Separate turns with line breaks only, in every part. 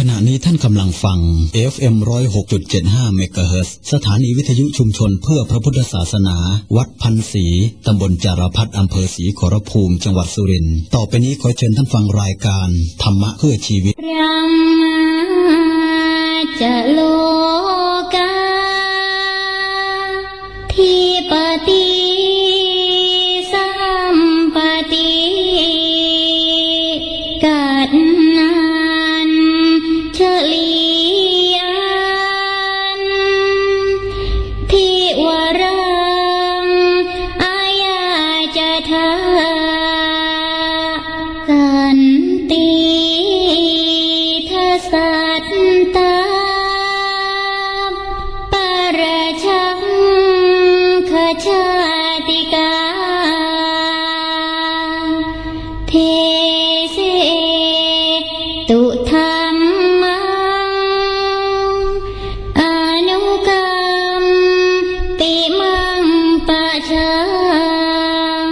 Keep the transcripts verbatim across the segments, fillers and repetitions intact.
ณะนี้ท่านกำลังฟัง เอฟ เอ็ม หนึ่งศูนย์หกจุดเจ็ดห้า เมกะเฮิรตซ์ สถานีวิทยุชุมชนเพื่อพระพุทธศาสนาวัดพันศรีตำบลจารพัฒน์อำเภอศรีขอรภูมิจังหวัดสุรินทร์ต่อไปนี้ขอเชิญท่านฟังรายการธรรมะเพื่อชีวิต
จะโลกาทิปติสัมปติกัดนันเฉลียนทิวรังอายาจะทากันติทัสสัตตาปรชังขชาติกาเทเสตุธัมมังอนุกัมปิมังปะชัง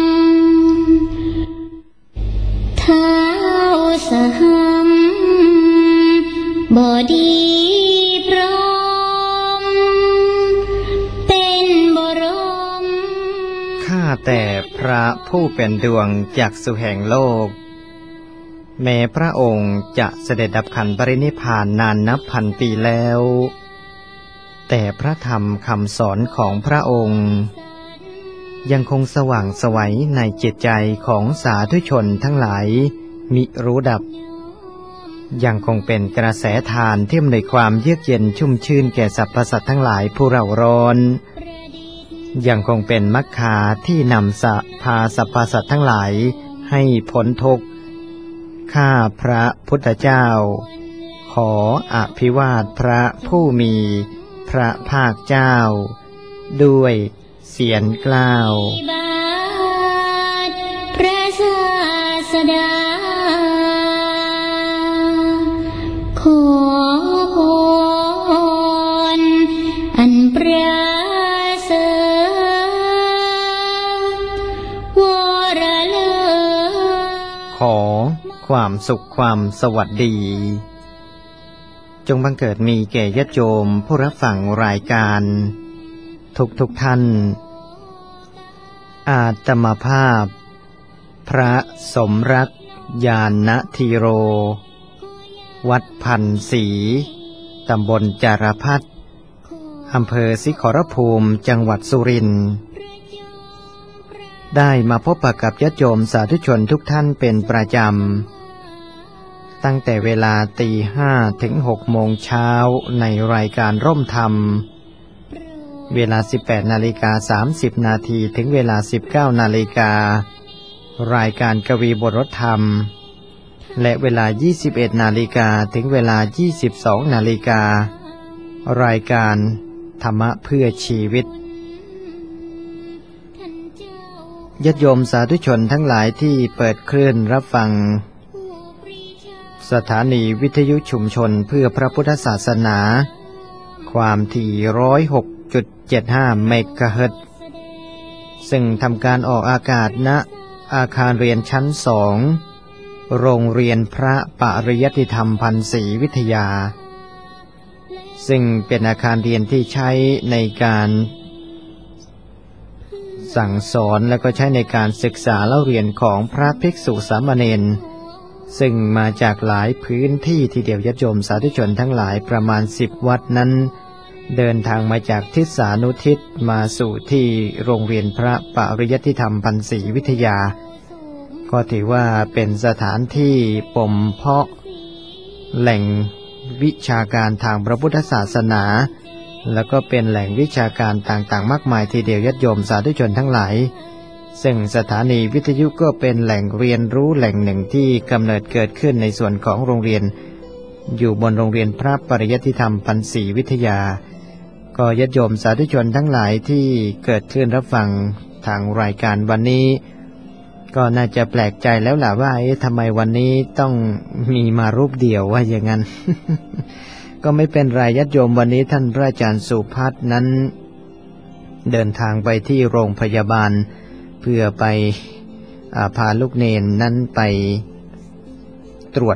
ท้าวสหัมบดีพร้อมเป็นบรม
ข้าแต่พระผู้เป็นดวงจักษุแห่งโลกแม้พระองค์จะเสด็จดับขันธ์ปรินิพพานนานนับพันปีแล้วแต่พระธรรมคำสอนของพระองค์ยังคงสว่างไสวในจิตใจของสาธุชนทั้งหลายมิรู้ดับยังคงเป็นกระแสทานที่อำนวยความเยือกเย็นชุ่มชื่นแก่สรรพสัตว์ทั้งหลายผู้เร่าร้อนยังคงเป็นมรรคาที่นำสะพาสรรพสัตว์ทั้งหลายให้พ้นทุกข์ข้าพระพุทธเจ้าขออภิวาทพระผู้มีพระภาคเจ้าด้วยเสียงกล่าว
พระศาสดาขอพรอันประเสริฐวรเลิศ
ขอความสุขความสวัสดีจงบังเกิดมีแก่ญาติโยมผู้รับฟังรายการทุกทุกท่านอาตมาภาพพระสมรักญาณธีโรวัดพันศรีตำบลจารพัฒน์อำเภอศรีขอรภูมิจังหวัดสุรินทร์ได้มาพบปะกับญาติโยมสาธุชนทุกท่านเป็นประจำตั้งแต่เวลาตีห้าถึงหกโมงเช้าในรายการร่มธรรมเวลา สิบแปดนาฬิกาสามสิบนาที ถึงเวลา สิบเก้านาฬิการายการกวีบทรธรรมและเวลา ยี่สิบเอ็ดนาฬิกาถึงเวลา ยี่สิบสองนาฬิการายการธรรมะเพื่อชีวิตญาติโยมสาธุชนทั้งหลายที่เปิดคลื่นรับฟังสถานีวิทยุชุมชนเพื่อพระพุทธศาสนาความถี่ หนึ่งร้อยหกจุดเจ็ดห้า เมกะเฮิรตซ์ซึ่งทำการออกอากาศณอาคารเรียนชั้นสองโรงเรียนพระปริยัติธรรมพันศรีวิทยาซึ่งเป็นอาคารเรียนที่ใช้ในการสั่งสอนและก็ใช้ในการศึกษาเล่าเรียนของพระภิกษุสามเณรซึ่งมาจากหลายพื้นที่ที่เดียวญาติโยมสาธุชนทั้งหลายประมาณสิบวัดนั้นเดินทางมาจากทิศสานุทิศมาสู่ที่โรงเรียนพระปริยัติธรรมพันศรีวิทยาก็ถือว่าเป็นสถานที่บ่มเพาะแหล่งวิชาการทางพระพุทธศาสนาแล้วก็เป็นแหล่งวิชาการต่างๆมากมายทีเดียวญาติโยมสาธุชนทั้งหลายซึ่งสถานีวิทยุก็เป็นแหล่งเรียนรู้แหล่งหนึ่งที่กำเนิดเกิดขึ้นในส่วนของโรงเรียนอยู่บนโรงเรียนพระปริยัติธรรมพันศรีวิทยาก็ญาติโยมสาธุชนทั้งหลายที่เกิดขึ้นรับฟังทางรายการวันนี้ก็น่าจะแปลกใจแล้วล่ะว่าเอ๊ะทำไมวันนี้ต้องมีมารูปเดียวว่าอย่างนั้น ก็ไม่เป็นไรญาติโยมวันนี้ท่านพระอาจารย์สุภัทรนั้นเดินทางไปที่โรงพยาบาลเพื่อไปพาลูกเนนนั้นไปตรวจ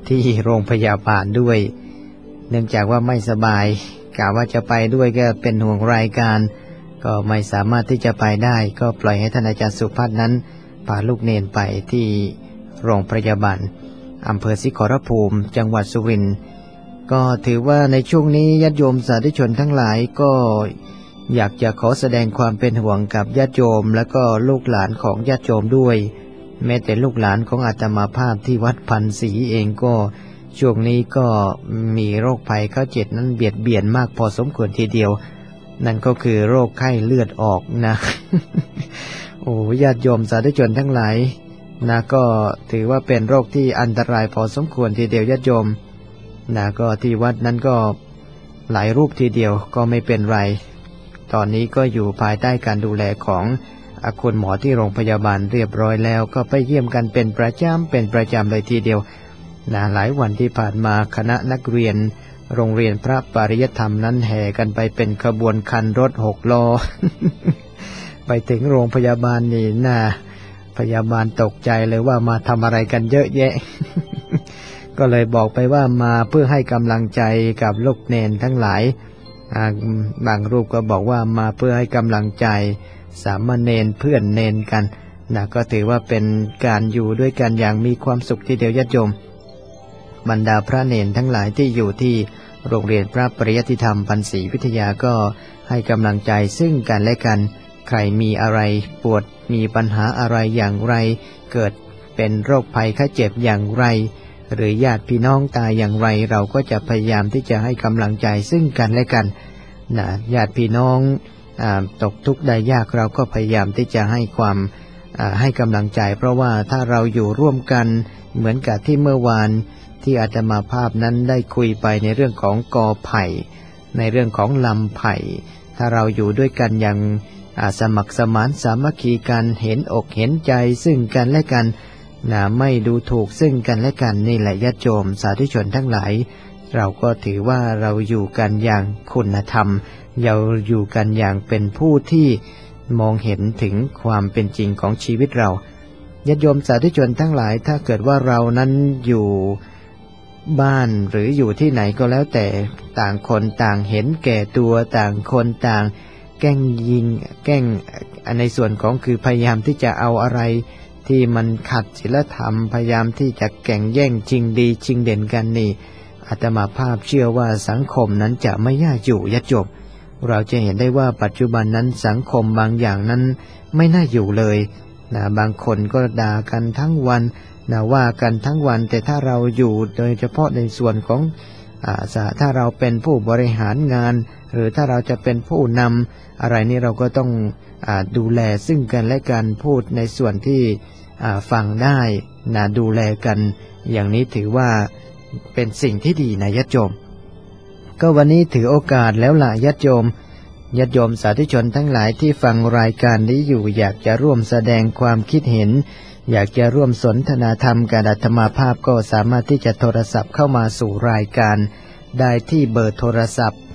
ที่โรงพยาบาลด้วย เนื่องจากว่าไม่สบายกะว่าจะไปด้วยก็เป็นห่วงรายการก็ไม่สามารถที่จะไปได้ก็ปล่อยให้ท่านอาจารย์สุพัฒน์นั้นพาลูกเนนไปที่โรงพยาบาลอำเภอศรีขอรภูมิจังหวัดสุรินทร์ก็ถือว่าในช่วงนี้ญาติโยมสาธุชนทั้งหลายก็อยากจะขอแสดงความเป็นห่วงกับญาติโยมและก็ลูกหลานของญาติโยมด้วยแม้แต่ลูกหลานของอาตมาภาพที่วัดพันศรีเองก็ช่วงนี้ก็มีโรคภัยไข้เจ็บนั้นเบียดเบียนมากพอสมควรทีเดียวนั่นก็คือโรคไข้เลือดออกนะ โอ้ญาติโยมสาธุชนทั้งหลายนะก็ถือว่าเป็นโรคที่อันตรายพอสมควรทีเดียวญาติโยมนะก็ที่วัดนั้นก็หลายรูปทีเดียวก็ไม่เป็นไรตอนนี้ก็อยู่ภายใต้การดูแลของคุณหมอที่โรงพยาบาลเรียบร้อยแล้วก็ไปเยี่ยมกันเป็นประจำเป็นประจำเลยทีเดียวนะหลายวันที่ผ่านมาคณะนักเรียนโรงเรียนพระปริยธรรมนั้นแห่กันไปเป็นขบวนคันรถหกล้อ ไปถึงโรงพยาบาลนี่นะพยาบาลตกใจเลยว่ามาทำอะไรกันเยอะแยะ ก็เลยบอกไปว่ามาเพื่อให้กำลังใจกับลูกเนนทั้งหลายบางรูปก็บอกว่ามาเพื่อให้กำลังใจสามเณรเพื่อนเนนกันนะก็ถือว่าเป็นการอยู่ด้วยกันอย่างมีความสุขทีเดียวญาติโยมบรรดาพระเนนทั้งหลายที่อยู่ที่โรงเรียนพระปริยัติธรรมพันศรีวิทยาก็ให้กำลังใจซึ่งกันและกันใครมีอะไรปวดมีปัญหาอะไรอย่างไรเกิดเป็นโรคภัยไข้เจ็บอย่างไรหรือญาติพี่น้องตายอย่างไรเราก็จะพยายามที่จะให้กำลังใจซึ่งกันและกันนะญาติพี่น้องตกทุกข์ได้ยากเราก็พยายามที่จะให้ความให้กำลังใจเพราะว่าถ้าเราอยู่ร่วมกันเหมือนกับที่เมื่อวานที่อาตมาภาพนั้นได้คุยไปในเรื่องของกอไผ่ในเรื่องของลำไผ่ถ้าเราอยู่ด้วยกันอย่างสมัครสมานสามัคคีกันเห็นอกเห็นใจซึ่งกันและกันนะไม่ดูถูกซึ่งกันและกันนี่แหละญาติโยมสาธุชนทั้งหลายเราก็ถือว่าเราอยู่กันอย่างคุณธรรมเราอยู่กันอย่างเป็นผู้ที่มองเห็นถึงความเป็นจริงของชีวิตเราญาติโยมสาธุชนทั้งหลายถ้าเกิดว่าเรานั้นอยู่บ้านหรืออยู่ที่ไหนก็แล้วแต่ต่างคนต่างเห็นแก่ตัวต่างคนต่างแกล้งยิงแกล้งในส่วนของคือพยายามที่จะเอาอะไรที่มันขัดศีลธรรมพยายามที่จะแข่งแย่งชิงดีชิงเด่นกันนี่อาตมาภาพเชื่อว่าสังคมนั้นจะไม่น่าอยู่ญาติโยมเราจะเห็นได้ว่าปัจจุบันนั้นสังคมบางอย่างนั้นไม่น่าอยู่เลยนะบางคนก็ด่ากันทั้งวันนะว่ากันทั้งวันแต่ถ้าเราอยู่โดยเฉพาะในส่วนของอ่าถ้าเราเป็นผู้บริหารงานหรือถ้าเราจะเป็นผู้นำอะไรนี่เราก็ต้องอ่าดูแลซึ่งกันและกันพูดในส่วนที่อ่าฟังได้นะดูแลกันอย่างนี้ถือว่าเป็นสิ่งที่ดีนะญาติโยมก็วันนี้ถือโอกาสแล้วล่ะญาติโยมญาติโยมสาธุชนทั้งหลายที่ฟังรายการนี้อยู่อยากจะร่วมแสดงความคิดเห็นอยากจะร่วมสนทนาธรรมกับอาตมาภาพก็สามารถที่จะโทรศัพท์เข้ามาสู่รายการได้ที่เบอร์โทรศัพท์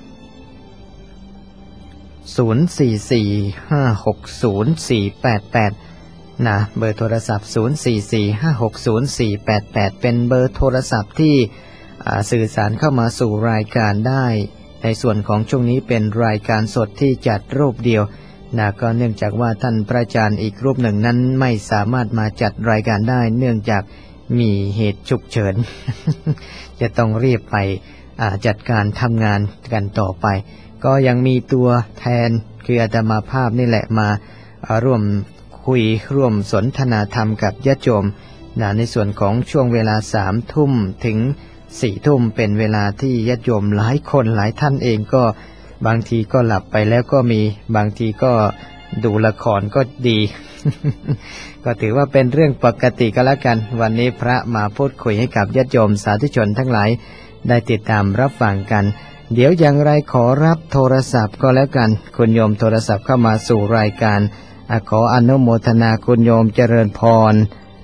ศูนย์ สี่ สี่ ห้า หก ศูนย์ สี่ แปด แปดนะเบอร์โทรศัพท์ศูนย์ สี่ สี่ ห้า หก ศูนย์ สี่ แปด แปดเป็นเบอร์โทรศัพท์ที่สื่อสารเข้ามาสู่รายการได้ในส่วนของช่วงนี้เป็นรายการสดที่จัดรูปเดียวนะก็เนื่องจากว่าท่านพระอาจารย์อีกรูปหนึ่งนั้นไม่สามารถมาจัดรายการได้เนื่องจากมีเหตุฉุกเฉิน จะต้องรีบไปจัดการทำงานกันต่อไปก็ยังมีตัวแทนคืออาตมาภาพนี่แหละมาร่วมคุยร่วมสนทนาธรรมกับญาติโยมนะในส่วนของช่วงเวลาสามทุ่มถึงสี่ทุ่มเป็นเวลาที่ญาติโยมหลายคนหลายท่านเองก็บางทีก็หลับไปแล้วก็มีบางทีก็ดูละครก็ดี ก็ถือว่าเป็นเรื่องปกติก็แล้วกันวันนี้พระมาพูดคุยให้กับญาติโยมสาธุชนทั้งหลายได้ติดตามรับฟังกันเดี๋ยวอย่างไรขอรับโทรศัพท์ก็แล้วกันคุณโยมโทรศัพท์เข้ามาสู่รายการขออนุโมทนาคุณโยมเจริญพร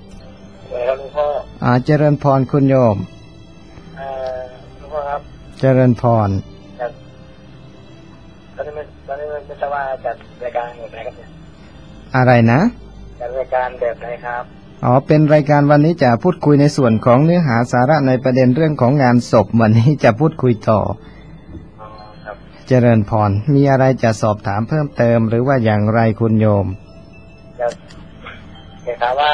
อ่าเจริญพรคุณโยมเจริญพร
ตอนนี้มันตอนนี้มันไม่ทราบว่าจัดรายการแบบไหนครับเนี่ย
อะไรนะ
จัดรายการแบบไหนครับ
อ๋อเป็นรายการวันนี้จะพูดคุยในส่วนของเนื้อหาสาระในประเด็นเรื่องของงานศพวันนี้จะพูดคุยต่อ
อ๋อครับ
เจริญพรมีอะไรจะสอบถามเพิ่มเติมหรือว่าอย่างไรคุณโยม
อยากอยากถามว่า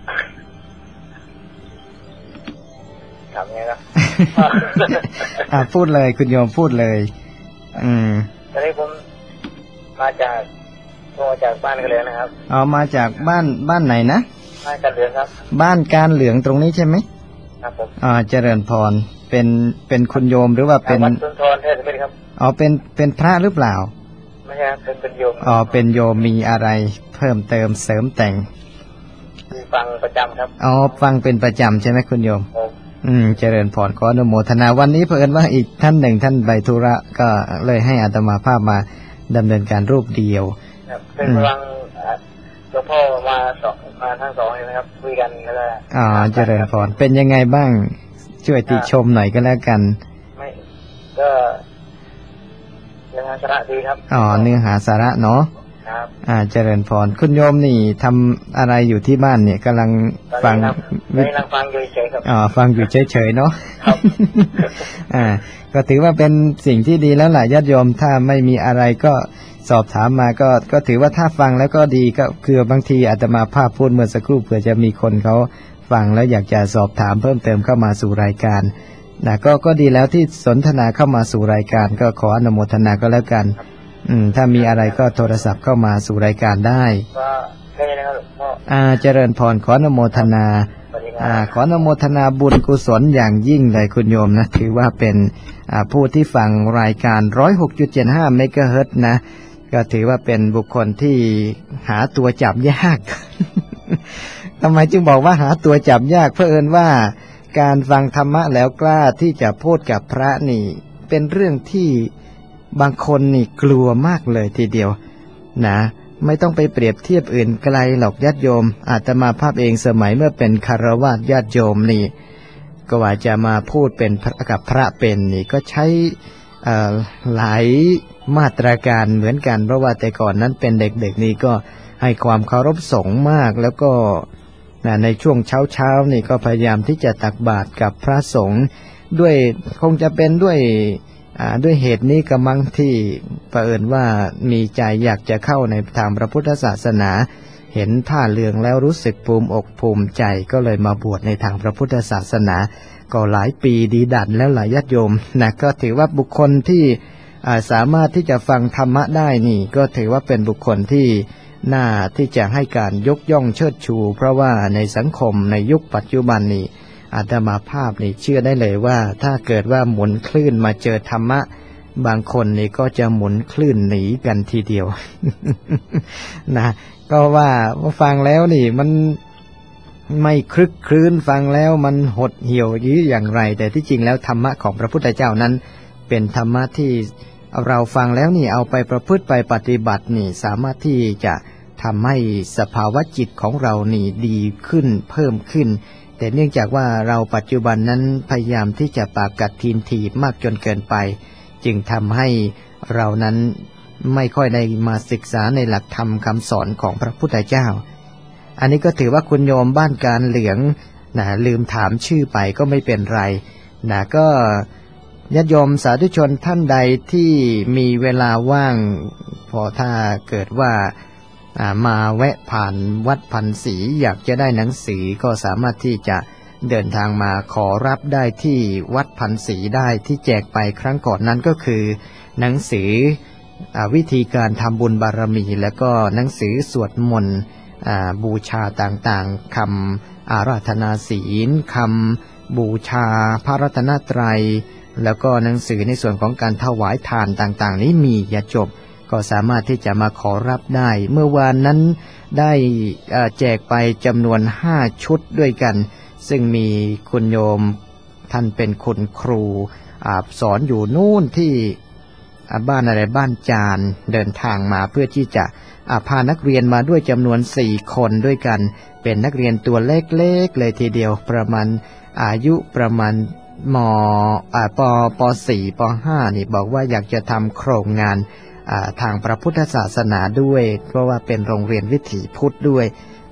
ถามไงนะ
อ่าพูดเลยคุณโยมพูดเลยอืม
ตอนนี้ผมมาจากมาจากบ้านกันเลยนะครับ
อ๋อมาจากบ้านบ้านไหนนะ
บ้านการเหลืองครับ
บ้านการเหลืองตรงนี้ใช่ไหม
ครับผม
อ่าเจริญพรเป็นเป็นคุณโยมหรือว่าเป็น
วัดสุนทรเทศเป็นครับ
อ๋อเป็นเป็นพระหรือเปล่า
ไม่ใช่ครับเป็นเป็นโยม
อ๋อเป็นโยมมีอะไรเพิ่มเติมเสริมแต่ง
ฟังประจำครับ
อ๋อฟังเป็นประจำใช่ไหมคุณโยมอืมเจริญพรขออนุโมทนาวันนี้เผอิญว่าอีกท่านหนึ่งท่านใบธุระก็เลยให้อาตมาภาพมาดำเนินการรูปเดียว
เป็นฟังหลวงพ่อมาสองมาทั้งสองเลยนะครับคุยกันแล้ว
อ๋อเจริญพรเป็นยังไงบ้างช่วยติชมหน่อยก็แล้วกัน
ไม่ก็เนื้อหาสาระดีครับ
อ๋อเนื้อหาสาระเนาะ
ครับ
อ่าเจริญพรคุณโยมนี่ทำอะไรอยู่ที่บ้านเนี่ยกำลังฟัง
กำลังฟังเฉยๆครับ
อ๋อฟังอยู่เฉยๆเนาะครับอ่าก็ถือว่าเป็นสิ่งที่ดีแล้วแหละญาติโยมถ้าไม่มีอะไรก็สอบถามมาก็ก็ถือว่าถ้าฟังแล้วก็ดีก็คือบางทีอาตมาภาพพูดเมื่อสักครู่เผื่อจะมีคนเขาฟังแล้วอยากจะสอบถามเพิ่มเติมเข้ามาสู่รายการนะก็ก็ดีแล้วที่สนทนาเข้ามาสู่รายการก็ขออนุโมทนาก็แล้วกันอืมถ้ามีอะไรก็โทรศัพท์เข้ามาสู่รายการได้
ก็แค่นี้นะครับหลวงพ่อ
อ่าเจริญพรขออนุโมทนาอ่าขออนุโมทนาบุญกุศลอย่างยิ่งเลยคุณโยมนะถือว่าเป็นอ่าผู้ที่ฟังรายการ หนึ่งร้อยหกจุดเจ็ดห้า เมกะเฮิรตซ์นะก็ถือว่าเป็นบุคคลที่หาตัวจับยาก ทำไมจึงบอกว่าหาตัวจับยากเพื่อเอิญว่าการฟังธรรมะแล้วกล้าที่จะพูดกับพระนี่เป็นเรื่องที่บางคนนี่กลัวมากเลยทีเดียวนะไม่ต้องไปเปรียบเทียบอื่นไกลหรอกญาติโยมอาตมาภาพเองสมัยเมื่อเป็นคฤหัสถ์ญาติโยมนี่ก็ว่าจะมาพูดเป็นกับพระเป็นนี่ก็ใช้หลายมาตรการเหมือนกันเพราะว่าแต่ก่อนนั้นเป็นเด็กๆนี่ก็ให้ความเคารพสงฆ์มากแล้วก็ในช่วงเช้าๆนี่ก็พยายามที่จะตักบาตรกับพระสงฆ์ด้วยคงจะเป็นด้วยด้วยเหตุนี้กำลังที่เผอิญว่ามีใจอยากจะเข้าในทางพระพุทธศาสนาเห็นผ้าเหลืองแล้วรู้สึกภูมิอกภูมิใจก็เลยมาบวชในทางพระพุทธศาสนาก็หลายปีดีดันแล้วหลายญาติโยมนะก็ถือว่าบุคคลที่สามารถที่จะฟังธรรมะได้นี่ก็ถือว่าเป็นบุคคลที่น่าที่จะให้การยกย่องเชิดชูเพราะว่าในสังคมในยุคปัจจุบันนี้อาตมาภาพนี่เชื่อได้เลยว่าถ้าเกิดว่าหมุนคลื่นมาเจอธรรมะบางคนนี่ก็จะหมุนคลื่นหนีกันทีเดียว นะก็ว่าฟังแล้วนี่มันไม่คลึกคลื้นฟังแล้วมันหดเหี่ยวยื้ออย่างไรแต่ที่จริงแล้วธรรมะของพระพุทธเจ้านั้นเป็นธรรมะที่เราฟังแล้วนี่เอาไปประพฤติไปปฏิบัตินี่สามารถที่จะทำให้สภาวะจิตของเรานี่ดีขึ้นเพิ่มขึ้นแต่เนื่องจากว่าเราปัจจุบันนั้นพยายามที่จะปากกัดทีนถีบมากจนเกินไปจึงทำให้เรานั้นไม่ค่อยได้มาศึกษาในหลักธรรมคำสอนของพระพุทธเจ้าอันนี้ก็ถือว่าคุณโยมบ้านการเหลืองนะลืมถามชื่อไปก็ไม่เป็นไรนะก็ญาติโยมสาธุชนท่านใดที่มีเวลาว่างพอถ้าเกิดว่ามาแวะผ่านวัดพันศรีอยากจะได้หนังสือก็สามารถที่จะเดินทางมาขอรับได้ที่วัดพันศรีได้ที่แจกไปครั้งก่อนนั้นก็คือหนังสือวิธีการทำบุญบารมีแล้วก็หนังสือสวดมนต์บูชาต่างๆคำอาราธนาศีลคำบูชาพระรัตนตรัยแล้วก็หนังสือในส่วนของการถวายทานต่างๆนี้มีอย่าจบก็สามารถที่จะมาขอรับได้เมื่อวานนั้นได้แจกไปจำนวนห้าชุดด้วยกันซึ่งมีคุณโยมท่านเป็นคุณครูสอนอยู่นู่นที่บ้านอะไรบ้านจานเดินทางมาเพื่อที่จะพานักเรียนมาด้วยจำนวนสี่คนด้วยกันเป็นนักเรียนตัวเล็กๆเลยทีเดียวประมาณอายุประมาณมปปสี่ปห้านี่บอกว่าอยากจะทำโครงงานทางพระพุทธศาสนาด้วยเพราะว่าเป็นโรงเรียนวิถีพุทธด้วย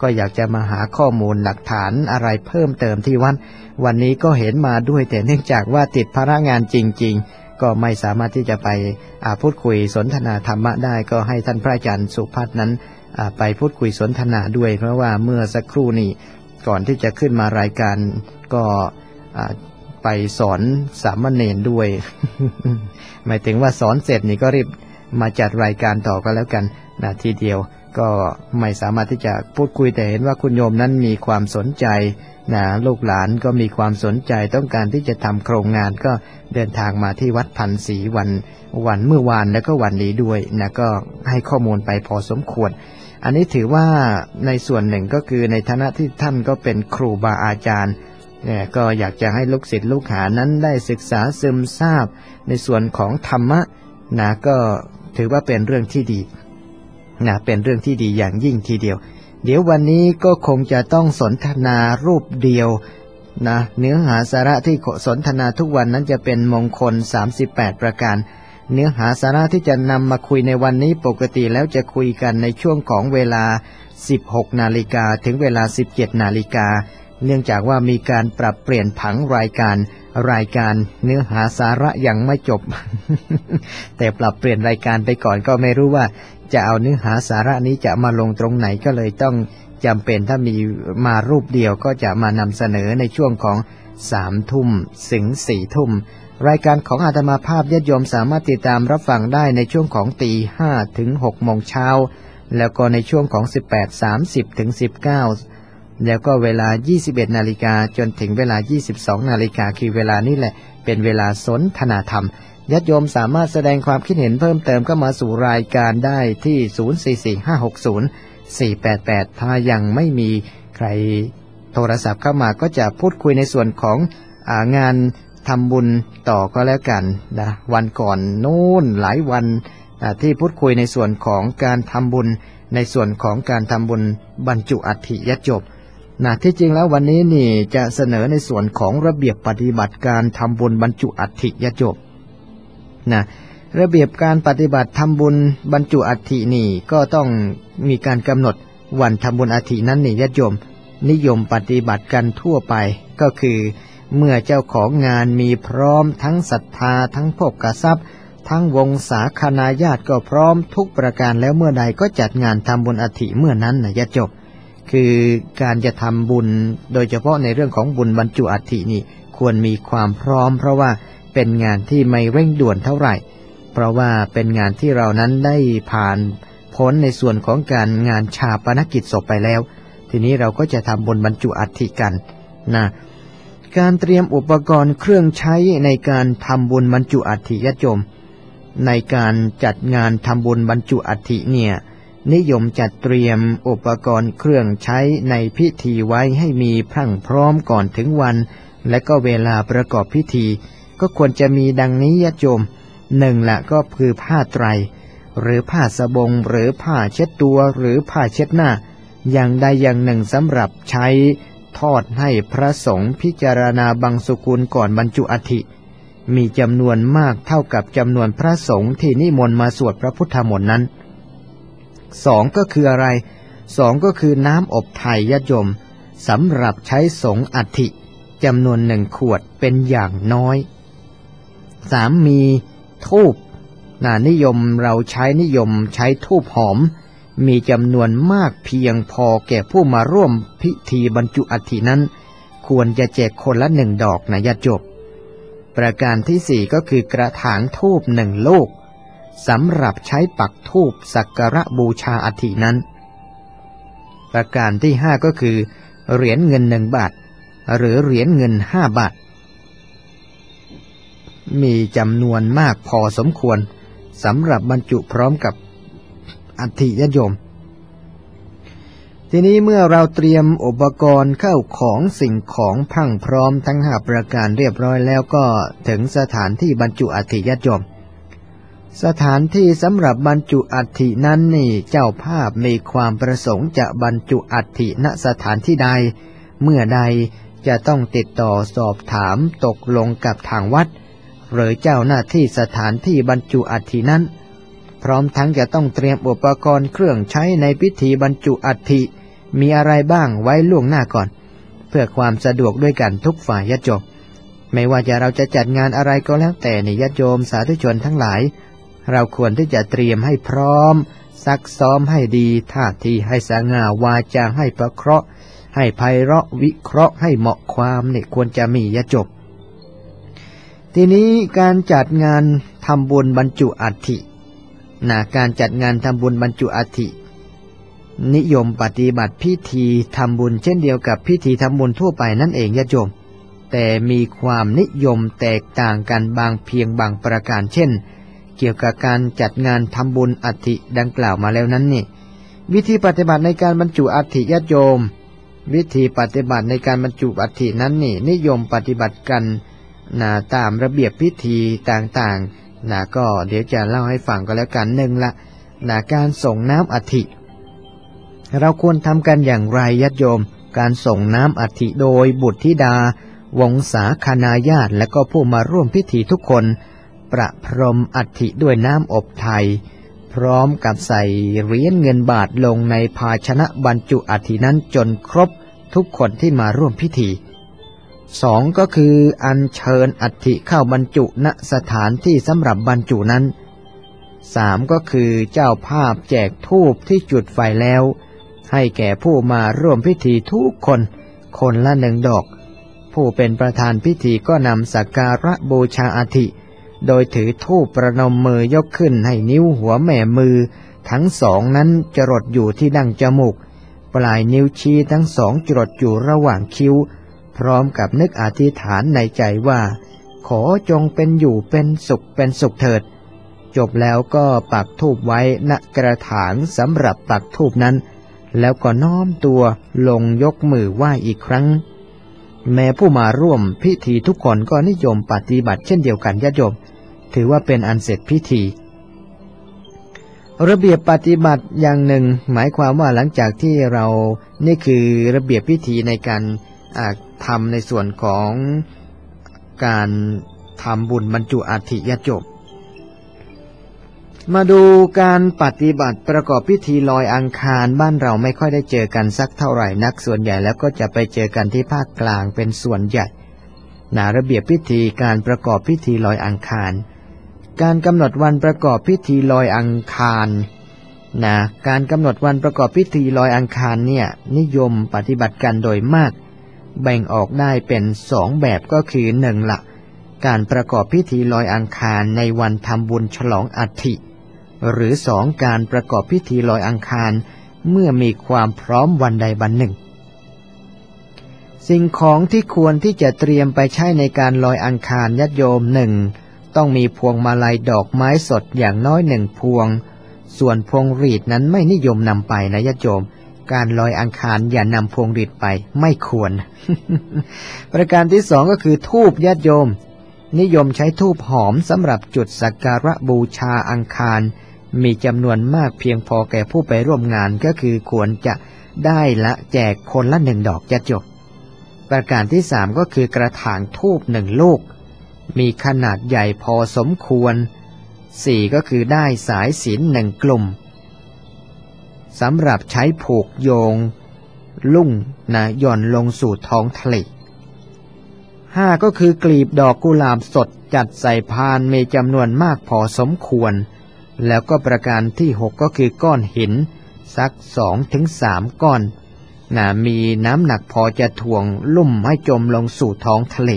ก็อยากจะมาหาข้อมูลหลักฐานอะไรเพิ่มเติมที่วัดวันนี้ก็เห็นมาด้วยแต่เนื่องจากว่าติดภาระงานจริงๆก็ไม่สามารถที่จะไปพูดคุยสนทนาธรรมะได้ก็ให้ท่านพระอาจารย์สุภัทรนั้นไปพูดคุยสนทนาด้วยเพราะว่าเมื่อสักครู่นี้ก่อนที่จะขึ้นมารายการก็ไปสอนสามเณรด้วย หมายถึงว่าสอนเสร็จนี่ก็รีบมาจัดรายการต่อก็แล้วกันนะทีเดียวก็ไม่สามารถที่จะพูดคุยแต่เห็นว่าคุณโยมนั้นมีความสนใจนะลูกหลานก็มีความสนใจต้องการที่จะทำโครงงานก็เดินทางมาที่วัดพันศรีวันวันเมื่อวานแล้วก็วันนี้ด้วยนะก็ให้ข้อมูลไปพอสมควรอันนี้ถือว่าในส่วนหนึ่งก็คือในฐานะที่ท่านก็เป็นครูบาอาจารย์เนี่ยก็อยากจะให้ลูกศิษย์ลูกหานั้นได้ศึกษาซึมซาบในส่วนของธรรมะนะก็ถือว่าเป็นเรื่องที่ดีนะเป็นเรื่องที่ดีอย่างยิ่งทีเดียวเดี๋ยววันนี้ก็คงจะต้องสนทนารูปเดียวนะเนื้อหาสาระที่สนทนาทุกวันนั้นจะเป็นมงคลสามสิบแปดประการเนื้อหาสาระที่จะนำมาคุยในวันนี้ปกติแล้วจะคุยกันในช่วงของเวลาสิบหกนาฬิกาถึงเวลาสิบเจ็ดนาฬิกาเนื่องจากว่ามีการปรับเปลี่ยนผังรายการรายการเนื้อหาสาระยังไม่จบ แต่ปรับเปลี่ยนรายการไปก่อนก็ไม่รู้ว่าจะเอาเนื้อหาสาระนี้จะมาลงตรงไหนก็เลยต้องจำเป็นถ้ามีมารูปเดียวก็จะมานำเสนอในช่วงของสามทุ่มถึงสี่ทุ่มรายการของอาตมาภาพญาติโยมสามารถติดตามรับฟังได้ในช่วงของตีห้าถึงหกโมงเช้าแล้วก็ในช่วงของสิบแปด สามสิบถึงสิบเก้าแล้วก็เวลายี่สิบเอ็ดนาฬิกาจนถึงเวลายี่สิบสองนาฬิกาคือเวลานี้แหละเป็นเวลาสนทนาธรรมญาติโยมสามารถแสดงความคิดเห็นเพิ่มเติมก็มาสู่รายการได้ที่ศูนย์ สี่ สี่ ห้า หก ศูนย์ สี่ แปด แปดถ้ายังไม่มีใครโทรศัพท์เข้ามาก็จะพูดคุยในส่วนของอ่างานทำบุญต่อก็แล้วกันนะวันก่อนโน้นหลายวันที่พูดคุยในส่วนของการทำบุญในส่วนของการทำบุญบรรจุอัฐิญาติโยมนะที่จริงแล้ววันนี้นี่จะเสนอในส่วนของระเบียบปฏิบัติการทำบุญบรรจุอัฐิญาติโยมนะระเบียบการปฏิบัติทำบุญบรรจุอัฐินี่ก็ต้องมีการกำหนดวันทำบุญอัฐินั้นนี่ญาติโยมนิยมปฏิบัติกันทั่วไปก็คือเมื่อเจ้าของงานมีพร้อมทั้งศรัทธาทั้งโภคทรัพย์ทั้งวงศาคณาญาติก็พร้อมทุกประการแล้วเมื่อใดก็จัดงานทำบุญอัฐิเมื่อนั้นนะญาติโยมคือการจะทำบุญโดยเฉพาะในเรื่องของบุญบรรจุอัฐินี่ควรมีความพร้อมเพราะว่าเป็นงานที่ไม่เร่งด่วนเท่าไหร่เพราะว่าเป็นงานที่เรานั้นได้ผ่านพ้นในส่วนของการงานชาปนกิจศพไปแล้วทีนี้เราก็จะทำบุญบรรจุอัฐิกันนะการเตรียมอุปกรณ์เครื่องใช้ในการทำบุญบรรจุอัฐิญาติโยมในการจัดงานทำบุญบรรจุอัฐิเนี่ยนิยมจัดเตรียมอุปกรณ์เครื่องใช้ในพิธีไว้ให้มีพรั่งพร้อมก่อนถึงวันและก็เวลาประกอบพิธีก็ควรจะมีดังนี้ญาติโยมหนึ่งละก็คือผ้าไตรหรือผ้าสบงหรือผ้าเช็ดตัวหรือผ้าเช็ดหน้าอย่างใดอย่างหนึ่งสำหรับใช้ทอดให้พระสงฆ์พิจารณาบังสุกุลก่อนบรรจุอัฐิมีจำนวนมากเท่ากับจำนวนพระสงฆ์ที่นิมนต์มาสวดพระพุทธมนต์นั้นสองก็คืออะไรสองก็คือน้ำอบไทยญาติโยมสำหรับใช้สงฆ์อัฐิจำนวนหนึ่งขวดเป็นอย่างน้อยสามมีธูปน่านิยมเราใช้นิยมใช้ธูปหอมมีจำนวนมากเพียงพอแก่ผู้มาร่วมพิธีบรรจุอัฐินั้นควรจะแจกคนละหนึ่งดอกนะญาติโยมประการที่สี่ก็คือกระถางธูปหนึ่งลูกสำหรับใช้ปักธูปสักการะบูชาอัฐินั้นประการที่ห้าก็คือเหรียญเงินหนึ่งบาทหรือเหรียญเงินห้าบาทมีจำนวนมากพอสมควรสำหรับบรรจุพร้อมกับอัฐิญาติโยมทีนี้เมื่อเราเตรียมอุปกรณ์เข้าของสิ่งของพรั่งพร้อมทั้งห้าประการเรียบร้อยแล้วก็ถึงสถานที่บรรจุอัฐิญาติโยมสถานที่สำหรับบรรจุอัฐินั้นนี่เจ้าภาพมีความประสงค์จะบรรจุอัฐิณสถานที่ใดเมื่อใดจะต้องติดต่อสอบถามตกลงกับทางวัดหรือเจ้าหน้าที่สถานที่บรรจุอัฐินั้นพร้อมทั้งจะต้องเตรียมอุปกรณ์เครื่องใช้ในพิธีบรรจุอัฐิมีอะไรบ้างไว้ล่วงหน้าก่อนเพื่อความสะดวกด้วยกันทุกฝ่ายญาติโยมไม่ว่าจะเราจะจัดงานอะไรก็แล้วแต่ในญาติโยมสาธุชนทั้งหลายเราควรที่จะเตรียมให้พร้อมซักซ้อมให้ดีท่าทีให้สง่าวาจาให้ประเคราะห์ให้ไพเราะวิเคราะห์ให้เหมาะความเนี่ยควรจะมีญาติโยมทีนี้การจัดงานทำบุญบรรจุอัฐินะการจัดงานทำบุญบรรจุอัฐินิยมปฏิบัติพิธีทำบุญเช่นเดียวกับพิธีทำบุญทั่วไปนั่นเองญาติโยมแต่มีความนิยมแตกต่างกันบางเพียงบางประการเช่นเกี่ยวกับการจัดงานทำบุญอัฐิดังกล่าวมาแล้วนั้นนี่วิธีปฏิบัติในการบรรจุอัฐิญาติโยมวิธีปฏิบัติในการบรรจุอัฐินั้นนี่นิยมปฏิบัติกันนะตามระเบียบพิธีต่างๆนะก็เดี๋ยวจะเล่าให้ฟังก็แล้วกันหนึ่งละนะการส่งน้ำอัฐิเราควรทำกันอย่างไรญาติโยมการส่งน้ำอัฐิโดยบุตรธิดาวงศาคณาญาติและก็ผู้มาร่วมพิธีทุกคนประพรมอัฐิด้วยน้ำอบไทยพร้อมกับใส่เหรียญเงินบาทลงในภาชนะบรรจุอัฐินั้นจนครบทุกคนที่มาร่วมพิธีสองก็คืออัญเชิญอัฐิเข้าบรรจุณสถานที่สำหรับบรรจุนั้นสามก็คือเจ้าภาพแจกธูปที่จุดไฟแล้วให้แก่ผู้มาร่วมพิธีทุกคนคนละหนึ่งดอกผู้เป็นประธานพิธีก็นำสักการะบูชาอัฐิโดยถือธูปประนมมือยกขึ้นให้นิ้วหัวแม่มือทั้งสองนั้นจรดอยู่ที่ดั้งจมูกปลายนิ้วชี้ทั้งสองจรดอยู่ระหว่างคิ้วพร้อมกับนึกอธิษฐานในใจว่าขอจงเป็นอยู่เป็นสุขเป็นสุขเถิดจบแล้วก็ปักธูปไว้ณกระถางสำหรับปักธูปนั้นแล้วก็น้อมตัวลงยกมือไหว้อีกครั้งแม้ผู้มาร่วมพิธีทุกคนก็นิยมปฏิบัติเช่นเดียวกันญาติโยมถือว่าเป็นอันเสร็จพิธีระเบียบปฏิบัติอย่างหนึ่งหมายความว่าหลังจากที่เรานี่คือระเบียบพิธีในการทำในส่วนของการทำบุญบรรจุอัฐิญาติโยมมาดูการปฏิบัติประกอบพิธีลอยอังคารบ้านเราไม่ค่อยได้เจอกันสักเท่าไหร่นักส่วนใหญ่แล้วก็จะไปเจอกันที่ภาคกลางเป็นส่วนใหญ่นะระเบียบพิธีการประกอบพิธีลอยอังคารการกำหนดวันประกอบพิธีลอยอังคารนะการกำหนดวันประกอบพิธีลอยอังคารเนี่ยนิยมปฏิบัติกันโดยมากแบ่งออกได้เป็นสองแบบก็คือหนึ่งละการประกอบพิธีลอยอังคารในวันทำบุญฉลองอัฐิหรือสองการประกอบพิธีลอยอังคารเมื่อมีความพร้อมวันใดวันหนึ่งสิ่งของที่ควรที่จะเตรียมไปใช้ในการลอยอังคารญาติโยมหนึ่งต้องมีพวงมาลัยดอกไม้สดอย่างน้อยหนึ่งพวงส่วนพวงหรีดนั้นไม่นิยมนำไปนะญาติโยมการลอยอังคารอย่านำพวงหรีดไปไม่ควร ประการที่สองก็คือธูปญาติโยมนิยมใช้ธูปหอมสำหรับจุดสักการะบูชาอังคารมีจำนวนมากเพียงพอแก่ผู้ไปร่วมงานก็คือควรจะได้ละแจกคนละหนึ่งดอกญาติโยมประการที่สามก็คือกระถางธูปหนึ่งลูกมีขนาดใหญ่พอสมควรสี่ก็คือได้สายศีลหนึ่งกลุ่มสำหรับใช้ผูกโยงลุ่งนะหย่อนลงสู่ท้องทะเลห้าก็คือกลีบดอกกุหลาบสดจัดใส่พานมีจำนวนมากพอสมควรแล้วก็ประการที่หกก็คือก้อนหินสักสองถึงสามก้อนนะมีน้ำหนักพอจะถ่วงลุ่มให้จมลงสู่ท้องทะเล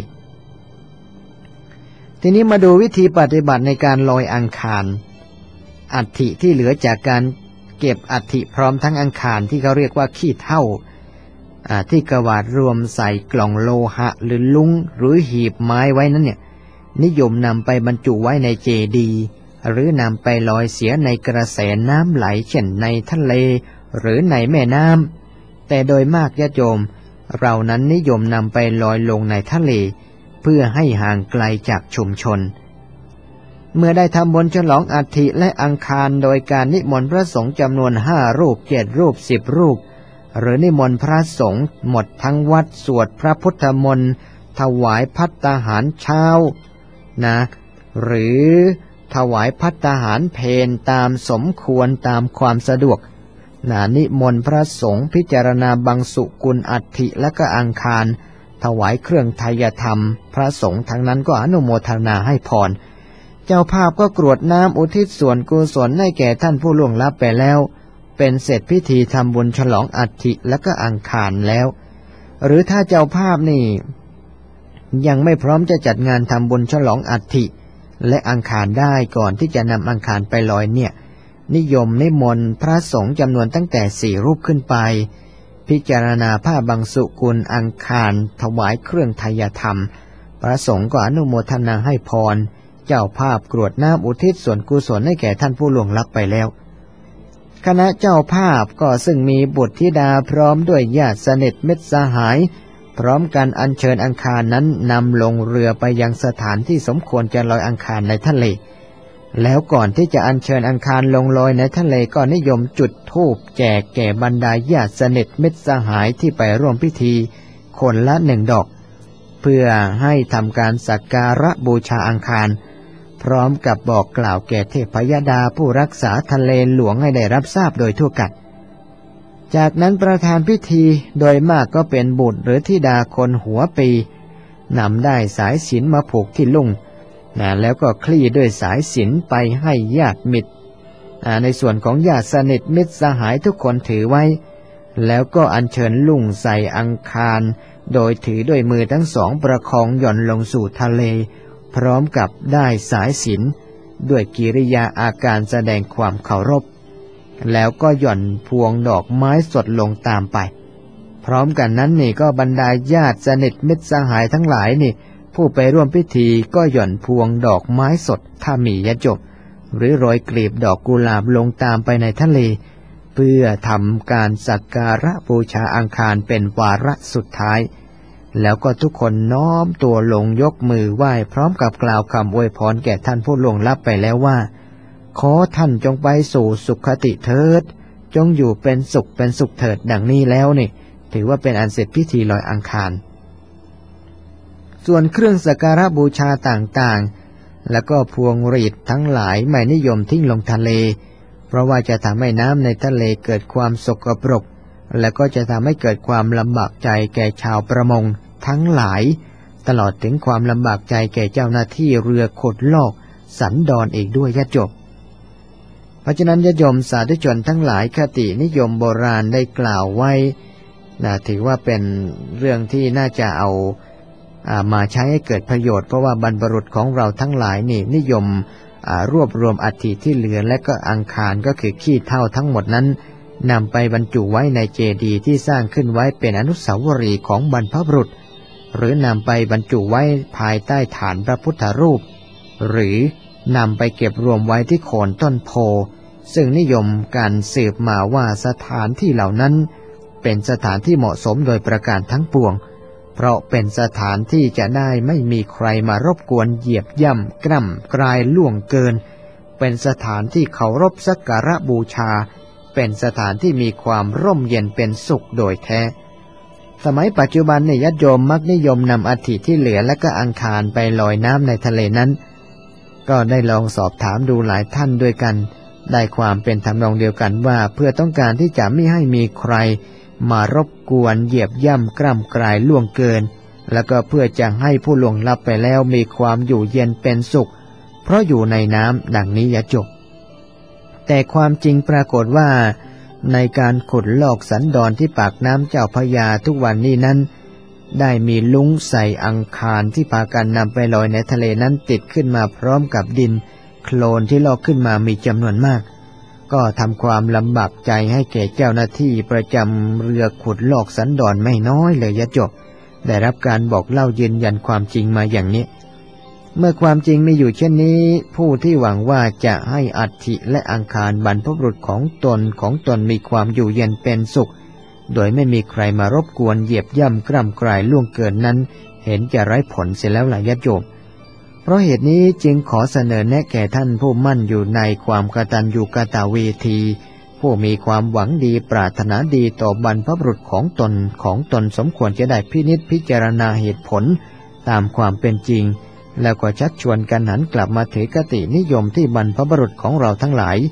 ทีนี้มาดูวิธีปฏิบัติในการลอยอังคารอัฐิที่เหลือจากการเก็บอัฐิพร้อมทั้งอังคารที่เขาเรียกว่าขี้เถ้าที่กวาดรวมใส่กล่องโลหะหรือลุงหรือหีบไม้ไว้นั้นเนี่ยนิยมนำไปบรรจุไว้ในเจดีย์หรือนำไปลอยเสียในกระแสน้ำไหลเช่นในทะเลหรือในแม่น้ำแต่โดยมากญาติโยมเรานั้นนิยมนำไปลอยลงในทะเลเพื่อให้ห่างไกลจากชุมชนเมื่อได้ทำบุญฉลองอัฐิและอังคารโดยการนิมนต์พระสงฆ์จำนวนห้ารูปเจ็ดรูปสิบรูปหรือนิมนต์พระสงฆ์หมดทั้งวัดสวดพระพุทธมนต์ถวายภัตตาหารเช้านะหรือถวายภัตตาหารเพลตามสมควรตามความสะดวกนานิมนต์พระสงฆ์พิจารณาบังสุกุลอัฐิและก็อังคารถวายเครื่องไทยธรรมพระสงฆ์ทั้งนั้นก็อนุโมทนาให้พรเจ้าภาพก็กรวดน้ำอุทิศส่วนกุศลให้แก่ท่านผู้ล่วงลับไปแล้วเป็นเสร็จพิธีทำบุญฉลองอัฐิและก็อังคารแล้วหรือถ้าเจ้าภาพนี่ยังไม่พร้อมจะจัดงานทำบุญฉลองอัฐิและอังคารได้ก่อนที่จะนำอังคารไปลอยเนี่ยนิยมนิมนต์พระสงฆ์จำนวนตั้งแต่สี่รูปขึ้นไปพิจารณาผ้าบังสุกุลอังคารถวายเครื่องไทยธรรมพระสงฆ์ก็อนุโมทนาให้พรเจ้าภาพกรวดน้ำอุทิศส่วนกุศลให้แก่ท่านผู้ล่วงลับไปแล้วคณะเจ้าภาพก็ซึ่งมีบุตรธิดาพร้อมด้วยญาติสนิทมิตรสหายพร้อมกันอัญเชิญอังคารนั้นนำลงเรือไปยังสถานที่สมควรจะลอยอังคารในทะเลแล้วก่อนที่จะอัญเชิญอังคารลงลอยในทะเลก็นิยมจุดธูปแจกแก่บรรดาญาติสนิทมิตรสหายที่ไปร่วมพิธีคนละหนึ่งดอกเพื่อให้ทำการสักการะบูชาอังคารพร้อมกับบอกกล่าวแก่เทพยดาผู้รักษาทะเลหลวงให้ได้รับทราบโดยทั่วกันจากนั้นประธานพิธีโดยมากก็เป็นบุตรหรือธิดาคนหัวปีนำได้สายสิญจน์มาผูกที่ลุ่งนะแล้วก็คลี่ด้วยสายสิญจน์ไปให้ญาติมิตรในส่วนของญาติสนิทมิตรสหายทุกคนถือไว้แล้วก็อัญเชิญลุ่งใส่อังคารโดยถือด้วยมือทั้งสองประคองหย่อนลงสู่ทะเลพร้อมกับได้สายสิญจน์ด้วยกิริยาอาการแสดงความเคารพแล้วก็หย่อนพวงดอกไม้สดลงตามไปพร้อมกันนั้นนี่ก็บรรดาญาติสนิทมิตรสหายทั้งหลายนี่ผู้ไปร่วมพิธีก็หย่อนพวงดอกไม้สดถ้ามียะจบหรือโรยกลีบดอกกุหลาบลงตามไปในทะเลเพื่อทำการสักการะบูชาอังคารเป็นวาระสุดท้ายแล้วก็ทุกคนน้อมตัวลงยกมือไหว้พร้อมกับกล่าวคำอวยพรแก่ท่านผู้ล่วงลับไปแล้วว่าขอท่านจงไปสู่สุขติเถิดจงอยู่เป็นสุขเป็นสุขเถิดดังนี้แล้วนี่ถือว่าเป็นอันเสร็จพิธีลอยอังคารส่วนเครื่องสักการะบูชาต่างๆแล้วก็พวงหรีดทั้งหลายไม่นิยมทิ้งลงทะเลเพราะว่าจะทำให้น้ำในทะเลเกิดความสกปรกและก็จะทำให้เกิดความลำบากใจแก่ชาวประมงทั้งหลายตลอดถึงความลำบากใจแก่เจ้าหน้าที่เรือขุดลอกสันดอนอีกด้วยญาติโยมเพราะฉะนั้นญาติโยมสาธุชนทั้งหลายคตินิยมโบราณได้กล่าวไว้นะถือว่าเป็นเรื่องที่น่าจะเอามาใช้ให้เกิดประโยชน์เพราะว่าบรรพบุรุษของเราทั้งหลายนี่นิยมรวบรวมอัฐิที่เหลือและก็อังคารก็คือขี้เถ้าทั้งหมดนั้นนำไปบรรจุไว้ในเจดีย์ที่สร้างขึ้นไว้เป็นอนุสาวรีย์ของบรรพบุรุษหรือนำไปบรรจุไว้ภายใต้ฐานพระพุทธรูปหรือนำไปเก็บรวมไว้ที่โคนต้นโพซึ่งนิยมการสืบมาว่าสถานที่เหล่านั้นเป็นสถานที่เหมาะสมโดยประการทั้งปวงเพราะเป็นสถานที่จะได้ไม่มีใครมารบกวนเหยียบย่ำกร่ำกรายล่วงเกินเป็นสถานที่เคารพสักการะบูชาเป็นสถานที่มีความร่มเย็นเป็นสุขโดยแท้สมัยปัจจุบันเนี่ยญาติโยมมักนิยมนำอัฐิที่เหลือและก็อังคารไปลอยน้ำในทะเลนั้นก็ได้ลองสอบถามดูหลายท่านด้วยกันได้ความเป็นทำนองเดียวกันว่าเพื่อต้องการที่จะไม่ให้มีใครมารบกวนเหยียบย่ำกร่ำกรายล่วงเกินแล้วก็เพื่อจะให้ผู้ล่วงลับไปแล้วมีความอยู่เย็นเป็นสุขเพราะอยู่ในน้ำดังนี้อย่าจบแต่ความจริงปรากฏว่าในการขุดลอกสันดอนที่ปากน้ำเจ้าพระยาทุกวันนี้นั้นได้มีลุงใส่อังคารที่พากันนำไปลอยในทะเลนั้นติดขึ้นมาพร้อมกับดินโคลนที่ลอกขึ้นมามีจำนวนมากก็ทำความลำบากใจให้แก่เจ้าหน้าที่ประจำเรือขุดลอกสันดอนไม่น้อยเลยญาติโยมได้รับการบอกเล่ายืนยันความจริงมาอย่างนี้เมื่อความจริงมีอยู่เช่นนี้ผู้ที่หวังว่าจะให้อัฐิและอังคารบรรพบุรุษของตนของตนมีความอยู่เย็นเป็นสุขโดยไม่มีใครมารบกวนเหยียบย่ำกร่ำกรายล่วงเกินนั้นเห็นจะไร้ผลเสียแล้วล่ะญาติโยมเพราะเหตุนี้จึงขอเสนอแนะแก่ท่านผู้มั่นอยู่ในความกตัญญูกตเวทีผู้มีความหวังดีปรารถนาดีต่อบรรพบุรุษของตนของตนสมควรจะได้พินิจพิจารณาเหตุผลตามความเป็นจริงแล้วก็ชักชวนกันหันกลับมาถือคตินิยมที่บรรพบุรุษของเราทั้งหลาย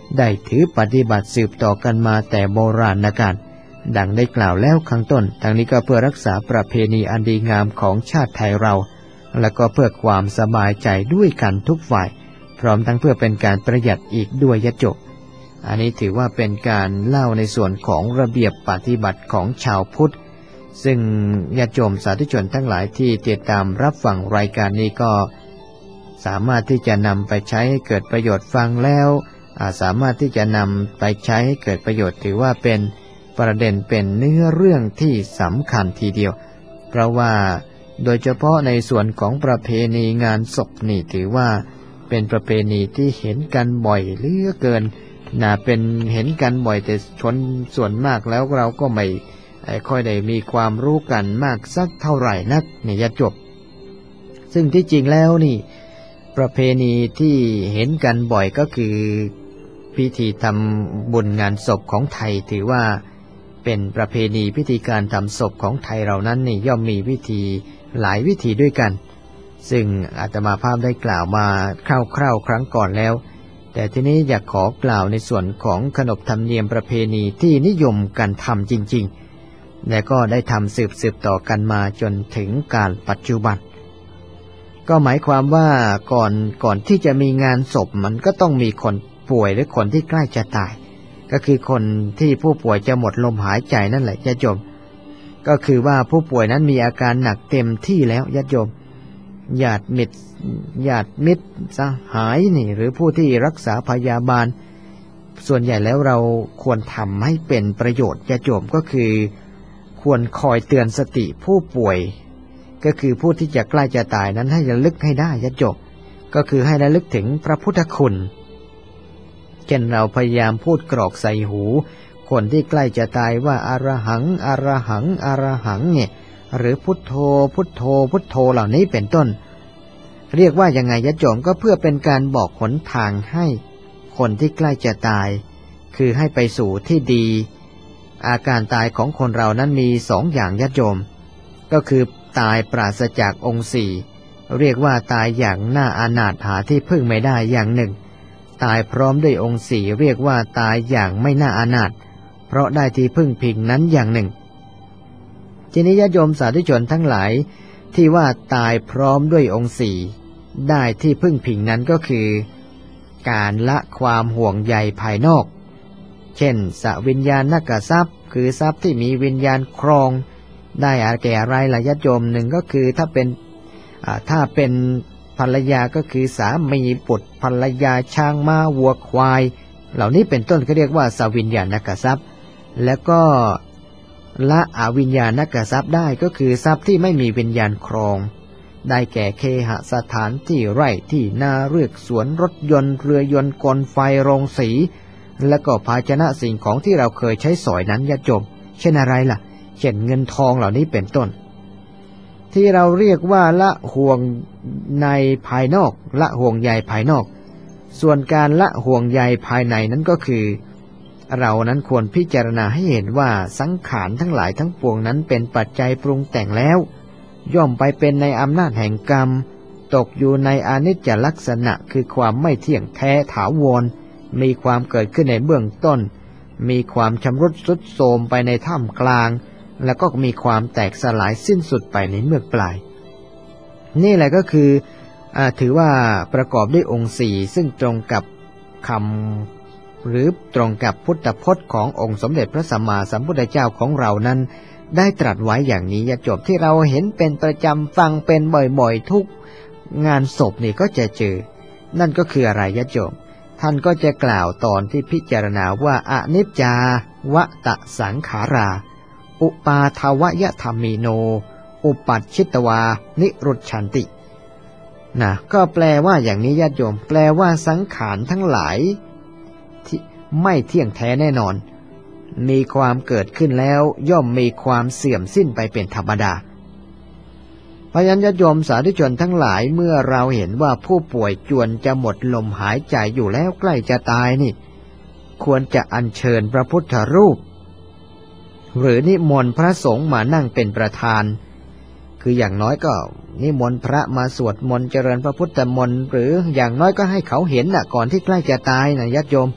ได้ถือปฏิบัติสืบต่อกันมาแต่โบราณกาลดังได้กล่าวแล้วข้างต้นทั้งนี้ก็เพื่อรักษาประเพณีอันดีงามของชาติไทยเราและก็เพื่อความสบายใจด้วยกันทุกฝ่ายพร้อมทั้งเพื่อเป็นการประหยัดอีกด้วยยะจบอันนี้ถือว่าเป็นการเล่าในส่วนของระเบียบปฏิบัติของชาวพุทธซึ่งญาติโยมสาธุชนทั้งหลายที่ติดตามรับฟังรายการนี้ก็สามารถที่จะนำไปใช้ให้เกิดประโยชน์ฟังแล้วสามารถที่จะนำไปใช้ให้เกิดประโยชน์ถือว่าเป็นประเด็นเป็นเนื้อเรื่องที่สำคัญทีเดียวเพราะว่าโดยเฉพาะในส่วนของประเพณีงานศพนี่ถือว่าเป็นประเพณีที่เห็นกันบ่อยเหลือเกินน่าเป็นเห็นกันบ่อยแต่ชนส่วนมากแล้วเราก็ไม่ค่อยได้มีความรู้กันมากสักเท่าไหร่นักเนี่ยจะจบซึ่งที่จริงแล้วนี่ประเพณีที่เห็นกันบ่อยก็คือพิธีทำบุญงานศพของไทยถือว่าเป็นประเพณีพิธีการทำศพของไทยเรานั้นนี่ย่อมมีวิธีหลายวิธีด้วยกันซึ่งอาตมาภาพได้กล่าวมาคร่าวๆครั้งก่อนแล้วแต่ทีนี้อยากขอกล่าวในส่วนของขนบธรรมเนียมประเพณีที่นิยมกันทำจริงๆและก็ได้ทำสืบๆต่อกันมาจนถึงการปัจจุบันก็หมายความว่าก่อนก่อนที่จะมีงานศพมันก็ต้องมีคนป่วยหรือคนที่ใกล้จะตายก็คือคนที่ผู้ป่วยจะหมดลมหายใจนั่นแหละญาติโยมก็คือว่าผู้ป่วยนั้นมีอาการหนักเต็มที่แล้วญาติโยมญาติมิตรญาติมิตรสหายนี่หรือผู้ที่รักษาพยาบาลส่วนใหญ่แล้วเราควรทำให้เป็นประโยชน์ญาติโยมก็คือควรคอยเตือนสติผู้ป่วยก็คือผู้ที่จะใกล้จะตายนั้นให้ระลึกให้ได้ญาติโยมก็คือให้ระลึกถึงพระพุทธคุณเช่นเราพยายามพูดกรอกใส่หูคนที่ใกล้จะตายว่าอรหังอรหังอรหังเนี่ยหรือพุทโธพุทโธพุทโธเหล่านี้เป็นต้นเรียกว่ายังไงญาติโยมก็เพื่อเป็นการบอกหนทางให้คนที่ใกล้จะตายคือให้ไปสู่ที่ดีอาการตายของคนเรานั้นมีสองอย่างญาติโยมก็คือตายปราศจากองค์สี่เรียกว่าตายอย่างน่าอานาถหาที่พึ่งไม่ได้อย่างหนึ่งตายพร้อมด้วยองค์สี่เรียกว่าตายอย่างไม่น่าอานาถเพราะได้ที่พึ่งพิงนั้นอย่างหนึ่งทีนี้ญาติโยมสาธุชนทั้งหลายที่ว่าตายพร้อมด้วยองค์สี่ได้ที่พึ่งพิงนั้นก็คือการละความห่วงใยภายนอกเช่นสวิญญาณนักทรัพย์คือทรัพย์ที่มีวิญญาณครองได้อาแก่อะไรล่ะญาติโยมหนึ่งก็คือถ้าเป็นถ้าเป็นภรรยาก็คือสามีบุตรภรรยาช้างม้าวัวควายเหล่านี้เป็นต้นเขาเรียกว่าสวิญญาณนักทรัพย์แล้วก็ละอวิญญาณนักทรัพย์ได้ก็คือทรัพย์ที่ไม่มีวิญญาณครองได้แก่เคหสถานที่ไร่ที่นาเรือกสวนรถยนต์เรือยนต์กลไฟโรงสีและก็ภาชนะสิ่งของที่เราเคยใช้สอยนั้นญาติโยมเช่นอะไรล่ะเช่นเงินทองเหล่านี้เป็นต้นที่เราเรียกว่าละห่วงในภายนอกละห่วงใยภายนอกส่วนการละห่วงใยภายในนั้นก็คือเรานั้นควรพิจารณาให้เห็นว่าสังขารทั้งหลายทั้งปวงนั้นเป็นปัจจัยปรุงแต่งแล้วย่อมไปเป็นในอำนาจแห่งกรรมตกอยู่ในอนิจจลักษณะคือความไม่เที่ยงแท้ถาวรมีความเกิดขึ้นในเบื้องต้นมีความชำรุดทรุดโทรมไปในท่ามกลางแล้วก็มีความแตกสลายสิ้นสุดไปในเมื่อปลายนี่แหละก็คืออ่าถือว่าประกอบด้วยองค์สี่ซึ่งตรงกับคำหรือตรงกับพุทธพจน์ขององค์สมเด็จพระสัมมาสัมพุทธเจ้าของเรานั้นได้ตรัสไว้อย่างนี้ญาติโยมที่เราเห็นเป็นประจำฟังเป็นบ่อยๆทุกงานศพนี่ก็จะเจอนั่นก็คืออะไรญาติโยมท่านก็จะกล่าวตอนที่พิจารณาว่าอนิจจาวตสังขาราอุปาทวยธรรมิโนอุปัชชิตวานิรุชชันตินะก็แปลว่าอย่างนี้ญาติโยมแปลว่าสังขารทั้งหลายที่ไม่เที่ยงแท้แน่นอนมีความเกิดขึ้นแล้วย่อมมีความเสื่อมสิ้นไปเป็นธรรมดาเพราะฉะนั้นญาติโยมสาธุชนทั้งหลายเมื่อเราเห็นว่าผู้ป่วยจวนจะหมดลมหายใจอยู่แล้วใกล้จะตายนี่ควรจะอัญเชิญพระพุทธรูปหรือนิมนต์พระสงฆ์มานั่งเป็นประธานคืออย่างน้อยก็นิมนต์พระมาสวดมนต์เจริญพระพุทธมนต์หรืออย่างน้อยก็ให้เขาเห็นน่ะก่อนที่ใกล้จะตายนะญาติโยม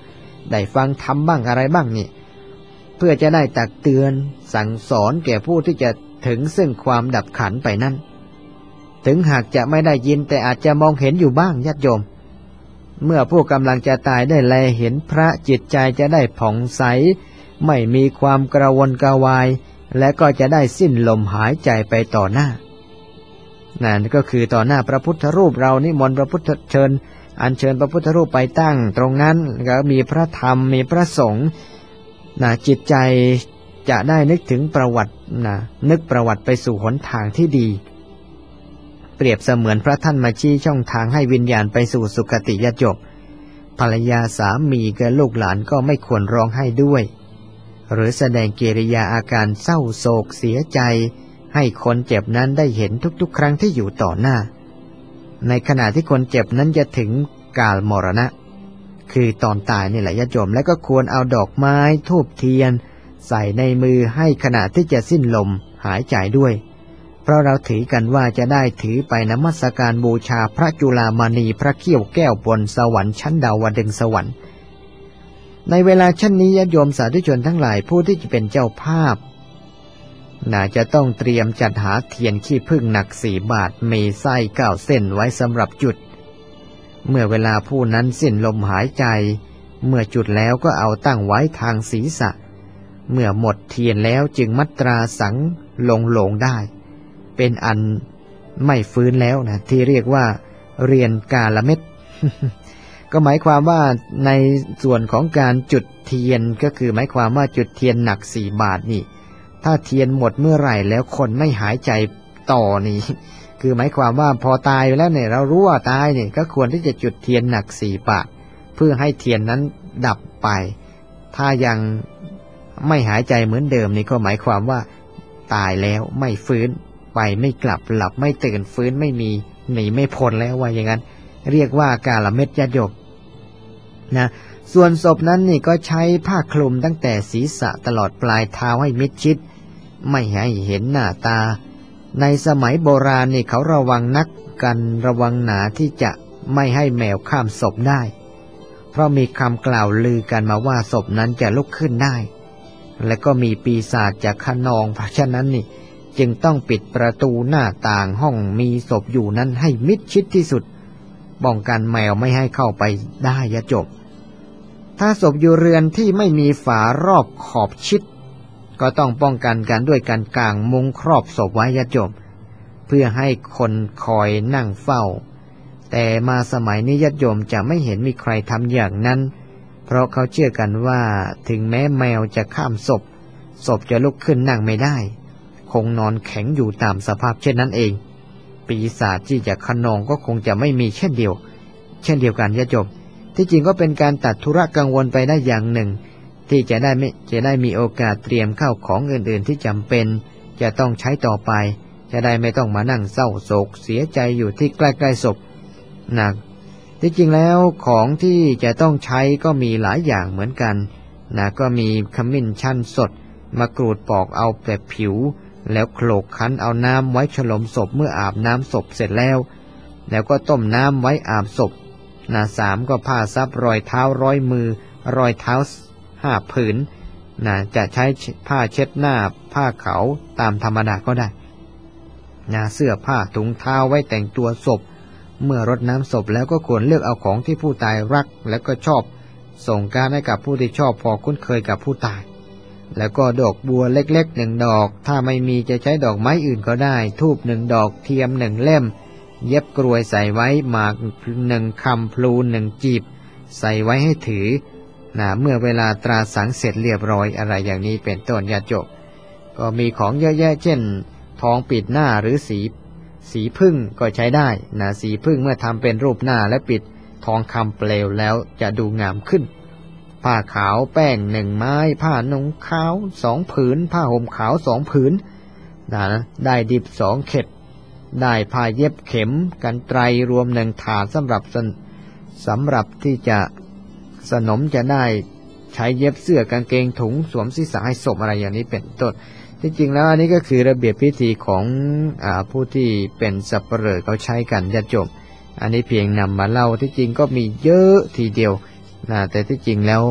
ได้ฟังธรรมบ้างอะไรบ้างนี่เพื่อจะได้ตักเตือนสั่งสอนแก่ผู้ที่จะถึงซึ่งความดับขันไปนั้นถึงหากจะไม่ได้ยินแต่อาจจะมองเห็นอยู่บ้างญาติโยมเมื่อผู้กำลังจะตายได้แลเห็นพระจิตใจจะได้ผ่องใสไม่มีความกระวนกระวายและก็จะได้สิ้นลมหายใจไปต่อหน้านั่นก็คือต่อหน้าพระพุทธรูปเรานิมนต์พระพุทธเชิญอัญเชิญพระพุทธรูปไปตั้งตรงนั้นก็มีพระธรรมมีพระสงฆ์นะจิตใจจะได้นึกถึงประวัตินะนึกประวัติไปสู่หนทางที่ดีเปรียบเสมือนพระท่านมาชี้ช่องทางให้วิญญาณไปสู่สุคติญาติโยมภรรยาสามีกับลูกหลานก็ไม่ควรร้องไห้ด้วยหรือแสดงกิริยาอาการเศร้าโศกเสียใจให้คนเจ็บนั้นได้เห็นทุกๆครั้งที่อยู่ต่อหน้าในขณะที่คนเจ็บนั้นจะถึงกาลมรณะคือตอนตายนี่แหละญาติโยมและก็ควรเอาดอกไม้ธูปเทียนใส่ในมือให้ขณะที่จะสิ้นลมหายใจด้วยเพราะเราถือกันว่าจะได้ถือไปนมัสการบูชาพระจุฬามณีพระเขี้ยวแก้วบนสวรรค์ชั้นดาวดึงสวรรค์ในเวลาเช่นนี้ญาติโยมสาธุชนทั้งหลายผู้ที่จะเป็นเจ้าภาพน่าจะต้องเตรียมจัดหาเทียนขี้ผึ้งหนักสี่บาทมีไส้เก้าเส้นไว้สำหรับจุดเมื่อเวลาผู้นั้นสิ้นลมหายใจเมื่อจุดแล้วก็เอาตั้งไว้ทางศีรษะเมื่อหมดเทียนแล้วจึงมัตราสังลงโลงได้เป็นอันไม่ฟื้นแล้วนะที่เรียกว่าเรียนกาละเม็ด ก็หมายความว่าในส่วนของการจุดเทียนก็คือหมายความว่าจุดเทียนหนักสี่บาทนี่ถ้าเทียนหมดเมื่อไหร่แล้วคนไม่หายใจต่อนี่คือหมายความว่าพอตายไปแล้วเนี่ยเรารู้ว่าตายเนี่ยก็ควรที่จะจุดเทียนหนักสี่บาทเพื่อให้เทียนนั้นดับไปถ้ายังไม่หายใจเหมือนเดิมนี่ก็หมายความว่าตายแล้วไม่ฟื้นไปไม่กลับหลับไม่ตื่นฟื้นไม่มีหนีไม่พ้นแล้วว่าอย่างนั้นเรียกว่ากาละเม็ดญาติโยมนะส่วนศพนั้นนี่ก็ใช้ผ้าคลุมตั้งแต่ศีรษะตลอดปลายเท้าให้มิดชิดไม่ให้เห็นหน้าตาในสมัยโบราณนี่เขาระวังนักกันระวังหนาที่จะไม่ให้แมวข้ามศพได้เพราะมีคำกล่าวลือกันมาว่าศพนั้นจะลุกขึ้นได้และก็มีปีศาจจะขนองเพราะฉะนั้นนี่จึงต้องปิดประตูหน้าต่างห้องมีศพอยู่นั้นให้มิดชิดที่สุดป้องกันแมวไม่ให้เข้าไปได้ญาติโยมถ้าศพอยู่เรือนที่ไม่มีฝารอบขอบชิดก็ต้องป้องกันกันด้วยการกางมุ้งครอบศพไว้ญาติโยมเพื่อให้คนคอยนั่งเฝ้าแต่มาสมัยนี้ญาติโยมจะไม่เห็นมีใครทำอย่างนั้นเพราะเขาเชื่อกันว่าถึงแม้แมวจะข้ามศพศพจะลุกขึ้นนั่งไม่ได้คงนอนแข็งอยู่ตามสภาพเช่นนั้นเองปีศาจที่จะขนองก็คงจะไม่มีเช่นเดียวเช่นเดียวกันญาติโยมที่จริงก็เป็นการตัดธุระกังวลไปได้อย่างหนึ่งที่จะได้ไม่จะได้มีโอกาสเตรียมข้าวของอื่นๆที่จำเป็นจะต้องใช้ต่อไปจะได้ไม่ต้องมานั่งเศร้าโศกเสียใจอยู่ที่ใกล้ๆศพนะที่จริงแล้วของที่จะต้องใช้ก็มีหลายอย่างเหมือนกันนะก็มีขมิ้นชันสดมะกรูดปอกเอาแต่ผิวแล้วโขลกคั้นเอาน้ำไว้ฉลมศพเมื่ออาบน้ำศพเสร็จแล้วแล้วก็ต้มน้ำไว้อาบศพนะสามก็ผ้าซับรอยเท้าร้อยมือรอยเท้าห้าผืนนะจะใช้ผ้าเช็ดหน้าผ้าขาวตามธรรมดาก็ได้นะเสื้อผ้าถุงเท้าไว้แต่งตัวศพเมื่อรดน้ำศพแล้วก็ควรเลือกเอาของที่ผู้ตายรักแล้วก็ชอบส่งการให้กับผู้ที่ชอบพอคุ้นเคยกับผู้ตายแล้วก็ดอกบัวเล็กๆหนึ่งดอกถ้าไม่มีจะใช้ดอกไม้อื่นก็ได้ธูปหนึ่งดอกเทียมหนึ่งเล่มเย็บกรวยใส่ไว้หมากหนึ่งคำพลูหนึ่งจีบใส่ไว้ให้ถือนะเมื่อเวลาตราสังเสร็จเรียบร้อยอะไรอย่างนี้เป็นต้นญาติโยมก็มีของเยอะแยะเช่นทองปิดหน้าหรือสีสีพึ่งก็ใช้ได้นะสีพึ่งเมื่อทำเป็นรูปหน้าและปิดทองคำเปลวแล้วจะดูงามขึ้นผ้าขาวแป้งหนึ่งไม้ผ้านุ่งขาวสองผืนผ้าห่มขาวสองผืนนะได้ดิบสองเข็ดได้ผ้าเย็บเข็มกันไตรรวมหนึ่งถาดสำหรับสำหรับที่จะสนมจะได้ใช้เย็บเสื้อกางเกงถุงสวมศีรษะให้ศพอะไรอย่างนี้เป็นต้นที่จริงแล้วอันนี้ก็คือระเบียบพิธีของอ่าผู้ที่เป็นสัปเหร่อเขาใช้กันญาติโยมอันนี้เพียงนำมาเล่าที่จริงก็มีเยอะทีเดียวนะแต่ที่จริงแล้ว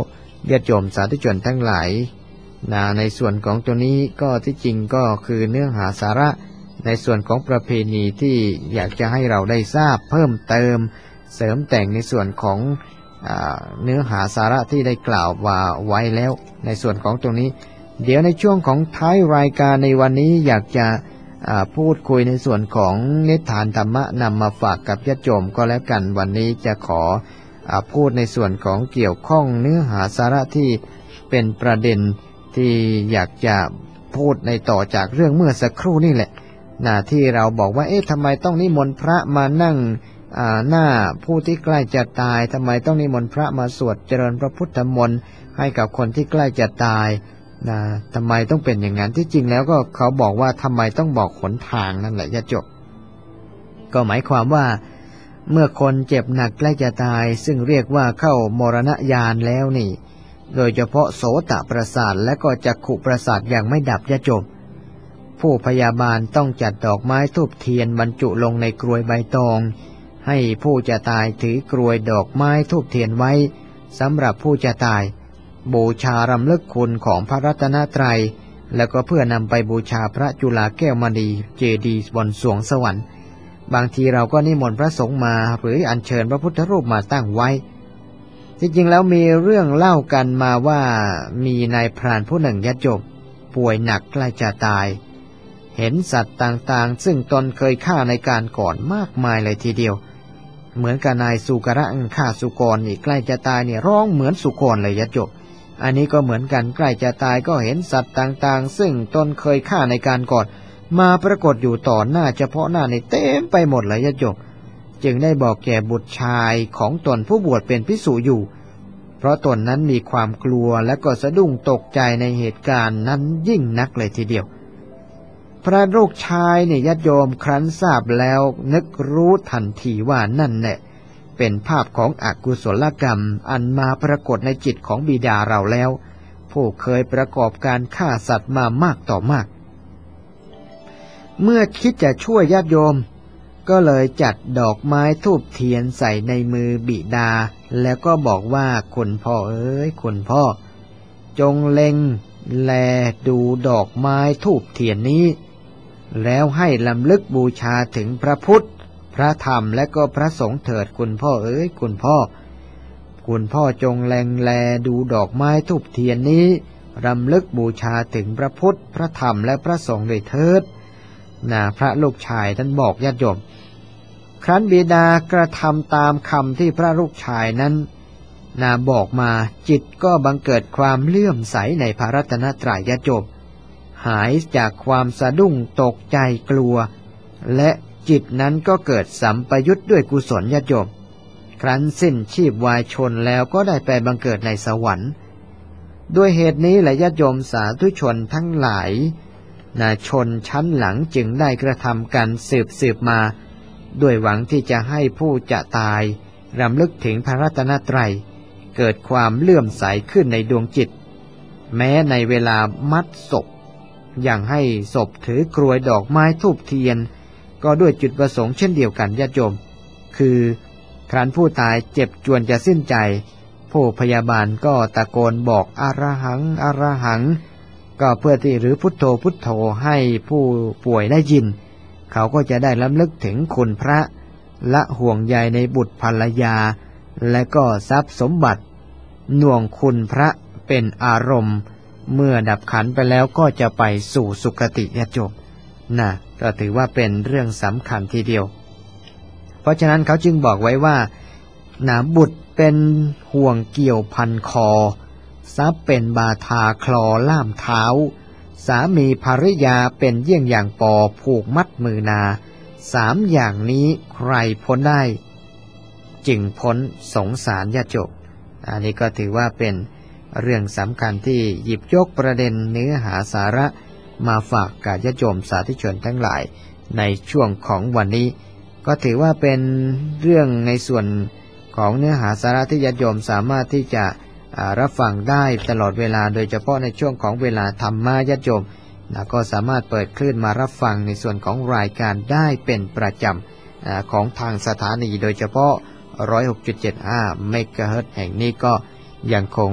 ญาติโยมสาธุชนทั้งหลายนะในส่วนของตัวนี้ก็ที่จริงก็คือเนื้อหาสาระในส่วนของประเพณีที่อยากจะให้เราได้ทราบเพิ่มเติมเสริมแต่งในส่วนของเนื้อหาสาระที่ได้กล่าวว่าไว้แล้วในส่วนของตรงนี้เดี๋ยวในช่วงของท้ายรายการในวันนี้อยากจะพูดคุยในส่วนของนิทานธรรมะนำมาฝากกับญาติโยมก็แล้วกันวันนี้จะขอพูดในส่วนของเกี่ยวข้องเนื้อหาสาระที่เป็นประเด็นที่อยากจะพูดในต่อจากเรื่องเมื่อสักครู่นี่แหละนะที่เราบอกว่าเอ๊ะทำไมต้องนิมนต์พระมานั่งหน้าผู้ที่ใกล้จะตายทำไมต้องนิมนต์พระมาสวดเจริญพระพุทธมนต์ให้กับคนที่ใกล้จะตายนะทำไมต้องเป็นอย่างนั้นที่จริงแล้วก็เขาบอกว่าทำไมต้องบอกหนทางนั่นแหละญาติโยมก็หมายความว่าเมื่อคนเจ็บหนักใกล้จะตายซึ่งเรียกว่าเข้ามรณญาณแล้วนี่โดยเฉพาะโสตประสาทและก็จักขุประสาทยังไม่ดับญาติโยมผู้พยาบาลต้องจัดดอกไม้ธูปเทียนบรรจุลงในกรวยใบตองให้ผู้จะตายถือกรวยดอกไม้ธูปเทียนไว้สำหรับผู้จะตายบูชารำลึกคุณของพระรัตนตรัยแล้วก็เพื่อนำไปบูชาพระจุฬาแก้วมณีเจดีย์บนสวงสวรรค์บางทีเราก็นิมนต์พระสงฆ์มาหรืออัญเชิญพระพุทธรูปมาตั้งไว้จริงๆแล้วมีเรื่องเล่ากันมาว่ามีนายพรานผู้หนึ่งญาติโยมป่วยหนักใกล้จะตายเห็นสัตว์ต่างๆซึ่งตนเคยฆ่าในการก่อนมากมายเลยทีเดียวเหมือนกับนายสุกระฆ่าสุกรนี่ใกล้จะตายเนี่ยร้องเหมือนสุกรเลยญาติโยมอันนี้ก็เหมือนกันใกล้จะตายก็เห็นสัตว์ต่างๆซึ่งตนเคยฆ่าในการก่อนมาปรากฏอยู่ต่อหน้าเฉพาะหน้าในเต็มไปหมดเลยญาติโยมจึงได้บอกแก่บุตรชายของตนผู้บวชเป็นภิกษุอยู่เพราะตนนั้นมีความกลัวและก็สะดุ้งตกใจในเหตุการณ์นั้นยิ่งนักเลยทีเดียวพระลูกชายเนี่ยญาติโยมครั้นทราบแล้วนึกรู้ทันทีว่านั่นแหละเป็นภาพของอกุศลกรรมอันมาปรากฏในจิตของบิดาเราแล้วผู้เคยประกอบการฆ่าสัตว์มามากต่อมากเมื่อคิดจะช่วยญาติโยมก็เลยจัดดอกไม้ธูปเทียนใส่ในมือบิดาแล้วก็บอกว่าคุณพ่อเอ้ยคุณพ่อจงเล็งแลดูดอกไม้ธูปเทียนนี้แล้วให้ลำลึกบูชาถึงพระพุทธพระธรรมและก็พระสงฆ์เถิดคุณพ่อเอ้ยคุณพ่อคุณพ่อจงแลงแลดูดอกไม้ธูปเทียนนี้รำลึกบูชาถึงพระพุทธพระธรรมและพระสงฆ์ด้วยเถิดนะพระลูกชายท่านบอกญาติโยมครั้นบิดากระทำตามคำที่พระลูกชายนั้นนาบอกมาจิตก็บังเกิดความเลื่อมใสในพระรัตนตรัยญาติโยมหายจากความสะดุ้งตกใจกลัวและจิตนั้นก็เกิดสัมปยุตด้วยกุศลญาติโยมครั้นสิ้นชีพวายชนแล้วก็ได้ไปบังเกิดในสวรรค์ด้วยเหตุนี้แหละญาติโยมสาธุชนทั้งหลายนาชนชั้นหลังจึงได้กระทำกันสืบสืบมาด้วยหวังที่จะให้ผู้จะตายรำลึกถึงพระรัตนตรัยเกิดความเลื่อมใสขึ้นในดวงจิตแม้ในเวลามัดศพอย่างให้ศพถือกรวยดอกไม้ธูปเทียนก็ด้วยจุดประสงค์เช่นเดียวกันญาติโยมคือครั้นผู้ตายเจ็บจวนจะสิ้นใจผู้พยาบาลก็ตะโกนบอกอรหังอรหังก็เพื่อที่หรือพุทโธพุทโธให้ผู้ป่วยได้ยินเขาก็จะได้รำลึกถึงคุณพระและห่วงใยในบุตรภรรยาและก็ทรัพย์สมบัติหน่วงคุณพระเป็นอารมณ์เมื่อดับขันไปแล้วก็จะไปสู่สุคติญาติโยมนะก็ถือว่าเป็นเรื่องสำคัญทีเดียวเพราะฉะนั้นเขาจึงบอกไว้ว่านะบุตรเป็นห่วงเกี่ยวพันคอทรัพย์เป็นบาทาคลอล่ามเท้าสามีภริยาเป็นเยี่ยงอย่างปอผูกมัดมือนาสามอย่างนี้ใครพ้นได้จึงพ้นสงสารญาติโยมอันนี้ก็ถือว่าเป็นเรื่องสำคัญที่หยิบยกประเด็นเนื้อหาสาระมาฝากกับญาติโยมสาธุชนทั้งหลายในช่วงของวันนี้ก็ถือว่าเป็นเรื่องในส่วนของเนื้อหาสาระที่ญาติโยมสามารถที่จะรับฟังได้ตลอดเวลาโดยเฉพาะในช่วงของเวลาธรรมะญาติโยมนะก็สามารถเปิดคลื่นมารับฟังในส่วนของรายการได้เป็นประจำของทางสถานีโดยเฉพาะ หนึ่งร้อยหกจุดเจ็ดห้า เมกะเฮิรตซ์แห่งนี้ก็ยังคง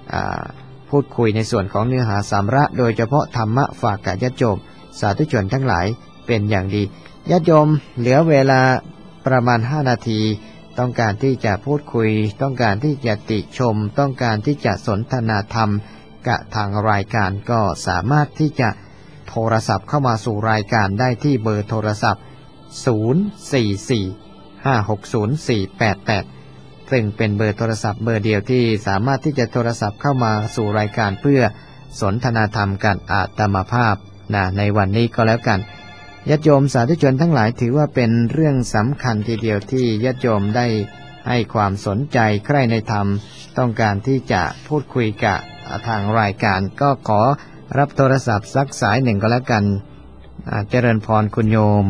พูดคุยในส่วนของเนื้อหาสาระโดยเฉพาะธรรมะฝากกับญาติโยมสาธุชนทั้งหลายเป็นอย่างดีญาติโยมเหลือเวลาประมาณห้านาทีต้องการที่จะพูดคุยต้องการที่จะติชมต้องการที่จะสนทนาธรรมกับทางรายการก็สามารถที่จะโทรศัพท์เข้ามาสู่รายการได้ที่เบอร์โทรศัพท์ศูนย์ สี่ สี่ ห้า หก ศูนย์ สี่ แปด แปดซึ่งเป็นเบอร์โทรศัพท์เบอร์เดียวที่สามารถที่จะโทรศัพท์เข้ามาสู่รายการเพื่อสนทนาธรรมกันอาตมาภาพนะในวันนี้ก็แล้วกันญาติโยมสาธุชนทั้งหลายถือว่าเป็นเรื่องสำคัญทีเดียวที่ญาติโยมได้ให้ความสนใจใคร่ในธรรมต้องการที่จะพูดคุยกับทางรายการก็ขอรับโทรศัพท์สักสายหนึ่งก็แล้วกันเจริญพรคุณโยม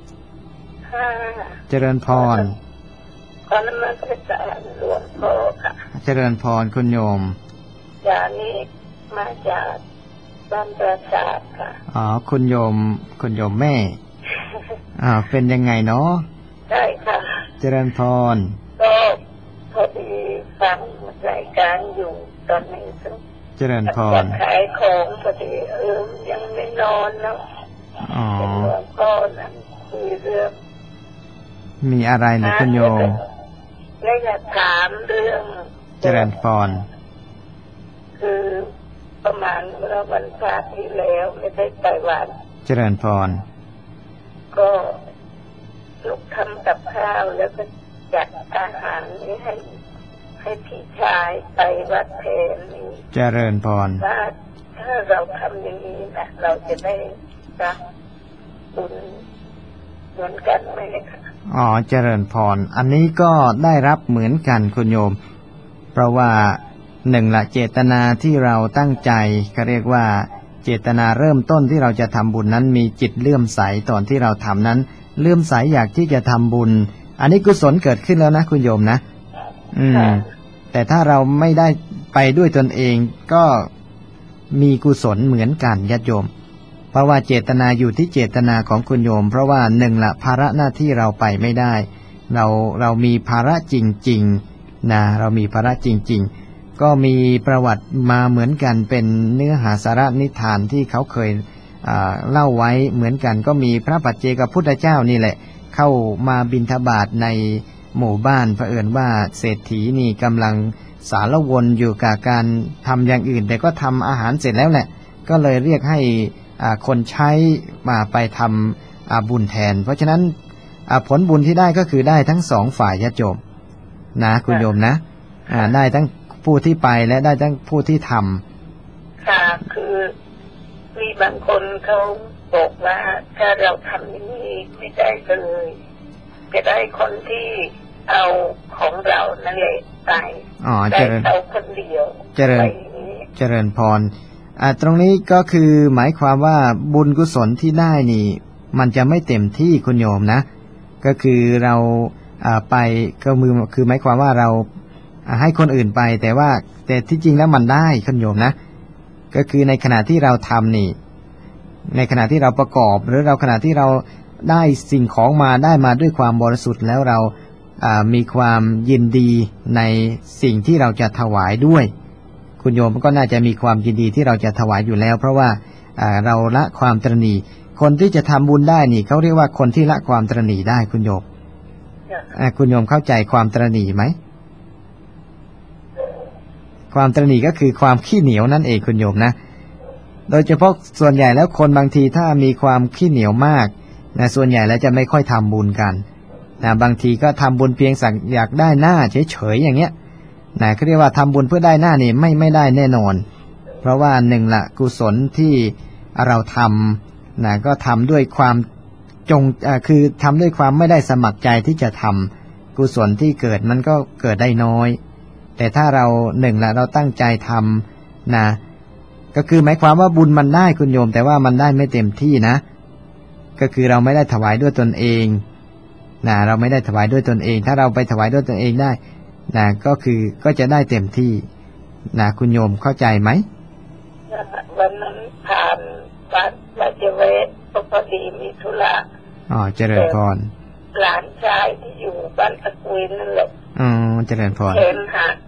เจริญพร
ขอนมัสการหลวงพ่อค่ะ
เจริญพรคุณโยม
จานี้มาจากบ้านประสาทค่ะ
อ๋อคุณโยมคุณโยมแม่อ่าเป็นยังไงเนาะ
ใช่ค่ะ
เจริญพร
ก็พอดีฟังรายการอยู่ตอนนี้ซึ่ง
เจริญพร
ขายของพอดีเออยังไม่นอนแล้ว
อ๋อ
หลวงพ่อนั้นคุยเรื่อง
มีอะไรนะคุณโยม
ได้อยากถามเรื่อง
เจริญพร
คือประมาณเมื่อวันพระที่แล้วไม่ได้ไปวัด
เจริญพร
ก็ลูกทำกับข้าวแล้วก็จัดอาหารนี้ให้ให้พี่ชายไปวัดเพลนี้
เจริญพร
ว่าถ้าเราทำอย่างนี้นะเราจะได้รับบุญเหมือนกันไหมคะ
อ๋อเจริญพรอันนี้ก็ได้รับเหมือนกันคุณโยมเพราะว่าหนึ่งละเจตนาที่เราตั้งใจเขาเรียกว่าเจตนาเริ่มต้นที่เราจะทำบุญนั้นมีจิตเลื่อมใสตอนที่เราทำนั้นเลื่อมใสอยากที่จะทำบุญอันนี้กุศลเกิดขึ้นแล้วนะคุณโยมนะอืมแต่ถ้าเราไม่ได้ไปด้วยตนเองก็มีกุศลเหมือนกันญาติโยมเพราะว่าเจตนาอยู่ที่เจตนาของคุณโยมเพราะว่าหนึ่งละภาระหน้าที่เราไปไม่ได้เราเรามีภาระจริงๆนะเรามีภาระจริงๆก็มีประวัติมาเหมือนกันเป็นเนื้อหาสาระนิทานที่เขาเคยเล่าไว้เหมือนกันก็มีพระปัจเจกพุทธเจ้านี่แหละเข้ามาบิณฑบาตในหมู่บ้านเผอิญว่าเศรษฐีนี่กำลังสารวนอยู่กับการทำอย่างอื่นแต่ก็ทำอาหารเสร็จแล้วแหละก็เลยเรียกให้คนใช้มาไปทำบุญแทนเพราะฉะนั้นผลบุญที่ได้ก็คือได้ทั้งสองฝ่ายญาติโยมนะคุณโยมนะได้ทั้งผู้ที่ไปและได้ทั้งผู้ที่ท
ำค่ะคือมีบางคนเขาบอกว่าถ้าเราทำอย่างนี้ไม่ได้เลยจะได้คนที่เอาของเรานั่นแหละไปได้เอาคนเดียว
เจริญเจริญพรอ่าตรงนี้ก็คือหมายความว่าบุญกุศลที่ได้นี่มันจะไม่เต็มที่คุณโยมนะก็คือเราอ่าไปก็มือคือหมายความว่าเราให้คนอื่นไปแต่ว่าแต่ที่จริงแล้วมันได้คุณโยมนะก็คือในขณะที่เราทำนี่ในขณะที่เราประกอบหรือเราขณะที่เราได้สิ่งของมาได้มาด้วยความบริสุทธิ์แล้วเราอ่ามีความยินดีในสิ่งที่เราจะถวายด้วยคุณโยมก็น่าจะมีความยินดีที่เราจะถวายอยู่แล้วเพราะว่าเราละความตระหนี่คนที่จะทำบุญได้นี่เขาเรียกว่าคนที่ละความตระหนี่ได้คุณโยมคุณโยมเข้าใจความตระหนี่ไหมความตระหนี่ก็คือความขี้เหนียวนั่นเองคุณโยมนะโดยเฉพาะส่วนใหญ่แล้วคนบางทีถ้ามีความขี้เหนียวมากนะส่วนใหญ่แล้วจะไม่ค่อยทำบุญกันนะบางทีก็ทำบุญเพียงสักอยากได้หน้าเฉยๆอย่างเงี้ยนะเขาเรียกว่าทำบุญเพื่อได้หน้านี่ไม่ไม่ได้แน่นอนเพราะว่าหนึ่งละกุศลที่เราทำนะก็ทำด้วยความจงคือทำด้วยความไม่ได้สมัครใจที่จะทำกุศลที่เกิดมันก็เกิดได้น้อยแต่ถ้าเราหนึ่งละเราตั้งใจทำนะก็คือหมายความว่าบุญมันได้คุณโยมแต่ว่ามันได้ไม่เต็มที่นะก็คือเราไม่ได้ถวายด้วยตนเองนะเราไม่ได้ถวายด้วยตนเองถ้าเราไปถวายด้วยตนเองได้นะก็คือก็จะได้เต็มที่นะคุณโยมเข้าใจไหม
วันนั้นผ่านวัดราชเวชพอดีมีธุระ
อ๋อเจริญพร
หลานชายที่อยู่บ้านตะกุยนั่นแหละ
อ๋อเจริญพร
เห็นหักอยู่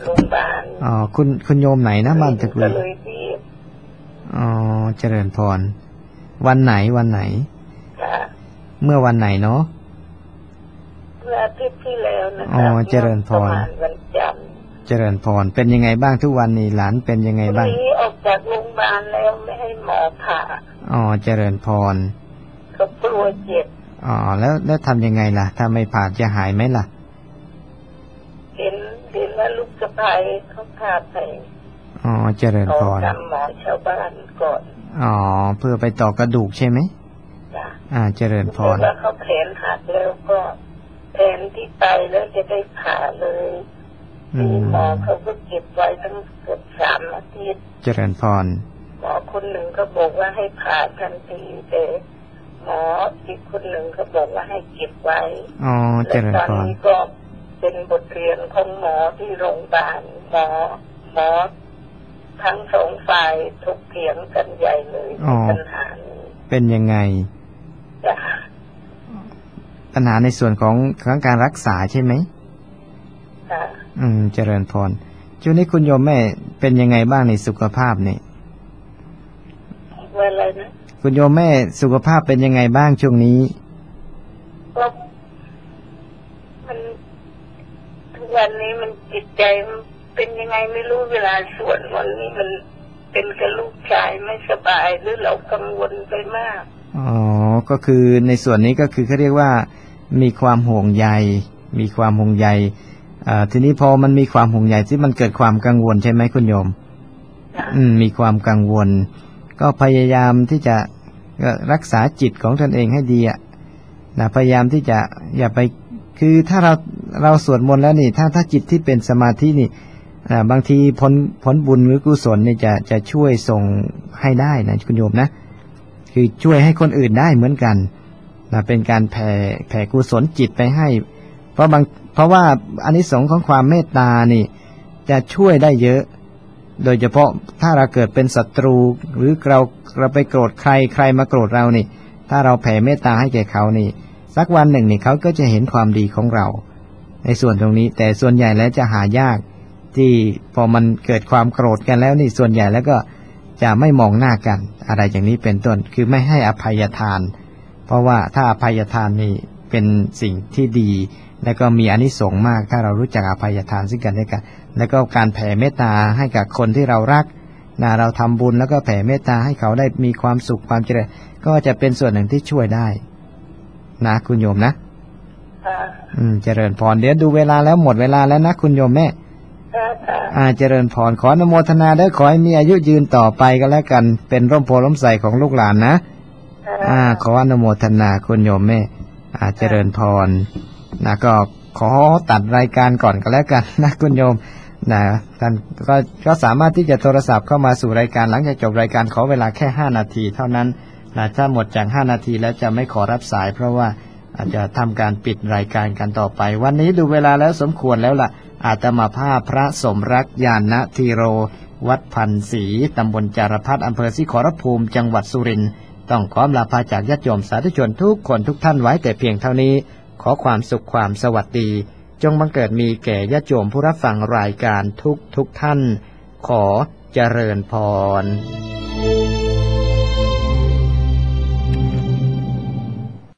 โรงพยาบาล
อ๋อคุณคุณโยมไหนนะบ้านตะกลุ
ก็
ย
เลยรีบ
อ๋อเจริญพรวันไหนวันไหน
ค่ะ
เมื่อวันไหนเนาะ
เมื่ออาทิตย์ที่แล้วนะ
อ๋
คะ
อเจริญพร
ประมาณวันจันทร์
เจริญพรเป็นยังไงบ้างทุกวันนี้หลานเป็นยังไง
วัน
บ้าง
นี้ออกจากโรงพยาบาลแล้วไม่ให้หมอผ่า
อ๋อเจริญพร
ก็กลัวเจ็บ
อ๋อแล้วแล้วทำยังไงล่ะถ้าไม่ผ่าจะหายไหมล่ะ
เห็นเห็นว่าลูกสะใภ้เขาพาไป
อ๋อเจริญ
เอา
พร
ตามหมอชาวบ้านก่อน
อ๋อเพื่อไปต่อกระดูกใช่ไหม
จ้ะ
อ่าเจริญพ
แต่
ร
ว่าเขาแขนหักแล้วก็แผนที่ไปแล้วจะได้ผ่าเลย
อืม
หมอเขาก็เก็บไว้ตั้งเกือบสามอาทิตย์
เจริญพร
หมอคนหนึ่งก็บอกว่าให้ผ่าทันทีแต่หมออีกคนหนึ่งก็บอกว่าให้เก็บไว้
อ๋อเจริญ
และต
พ
อน
ร
นี้ก็เป็นบทเรียนของหมอที่โรงพยาบาลหมอหมอทั้งสองฝ่ายถกเถียงกันใหญ่เลยในปัญหานี้
เป็นยังไง
จ้ะ
ปัญหาในส่วนของของการรักษาใช่ไหม
จ้ะ
อืมเจริญพรช่วงนี้คุณโยมแม่เป็นยังไงบ้างในสุขภาพเนี่ย
เวลานะ
คุณโยมแม่สุขภาพเป็นยังไงบ้างช่วงนี้
ก็มันทุกวันนี้มันจิตใจมันเป็นยังไงไม่รู้เวลาสวดมนต์นี่มันเป็นกับลูกชายไม่สบายหรือเรากังวลไปมาก
อ๋อก็คือในส่วนนี้ก็คือเขาเรียกว่ามีความห่วงใยมีความห่วงใยอ่าทีนี้พอมันมีความห่วงใยที่มันเกิดความกังวลใช่ไหมคุณโยม
จ้ะ
อืมมีความกังวล ก็พยายามที่จะรักษาจิตของตนเองให้ดีอะนะพยายามที่จะอย่าไปคือถ้าเราเราสวดมนต์แล้วนี่ถ้าถ้าจิตที่เป็นสมาธินี่อ่าบางทีผลผลบุญหรือกุศลนี่จะจะช่วยส่งให้ได้นะคุณโยมนะคือช่วยให้คนอื่นได้เหมือนกันนะเป็นการแผ่แผ่กุศลจิตไปให้ เพราะบางเพราะว่าอานิสงส์ของความเมตตานี่จะช่วยได้เยอะ โดยเฉพาะถ้าเราเกิดเป็นศัตรูหรือเราเราไปโกรธใครใครมาโกรธเรานี่ถ้าเราแผ่เมตตาให้แก่เขานี่สักวันหนึ่งนี่เขาก็จะเห็นความดีของเราในส่วนตรงนี้แต่ส่วนใหญ่แล้วจะหายากที่พอมันเกิดความโกรธกันแล้วนี่ส่วนใหญ่แล้วก็จะไม่มองหน้ากันอะไรอย่างนี้เป็นต้นคือไม่ให้อภัยทาน เพราะว่าถ้าอภัยทานนี่เป็นสิ่งที่ดีและก็มีอานิสงส์มากถ้าเรารู้จักอภัยทานซึ่งกันและกันแล้วก็การแผ่เมตตาให้กับคนที่เรารักนะเราทำบุญแล้วก็แผ่เมตตาให้เขาได้มีความสุขความเจริญก็จะเป็นส่วนหนึ่งที่ช่วยได้นะคุณโยมนะ
ค่ะ
อืมเจริญพรเดี๋ยวดูเวลาแล้วหมดเวลาแล้วนะคุณโยมแม่
ค่ะค่ะ
อ่าเจริญพรขออนุโมทนาด้วยขอให้มีอายุยืนต่อไปก็แล้วกันเป็นร่มโพล้มใสของลูกหลานนะอ่าขออนุโมทนาคุณโยมแม่อ่าเจริญพรนะก็ขอตัดรายการก่อนก็แล้วกันนะคุณโยมนะท่านก็ก็สามารถที่จะโทรศัพท์เข้ามาสู่รายการหลังจากจบรายการขอเวลาแค่ห้านาทีเท่านั้นนะถ้าหมดจากห้านาทีแล้วจะไม่ขอรับสายเพราะว่าอาจจะทำการปิดรายการกันต่อไปวันนี้ดูเวลาแล้วสมควรแล้วล่ะอาตมาภาพพระสมรักญาณธีโรวัดพันศรีตำบลจารพัฒน์อำเภอศรีขอรภูมิจังหวัดสุรินทร์ต้องขอลาพาจากญาติโยมสาธุชนทุกคนทุกท่านไว้แต่เพียงเท่านี้ขอความสุขความสวัสดีจงบังเกิดมีแก่ญาติโยมผู้รับฟังรายการทุกทุกท่านขอเจริญพร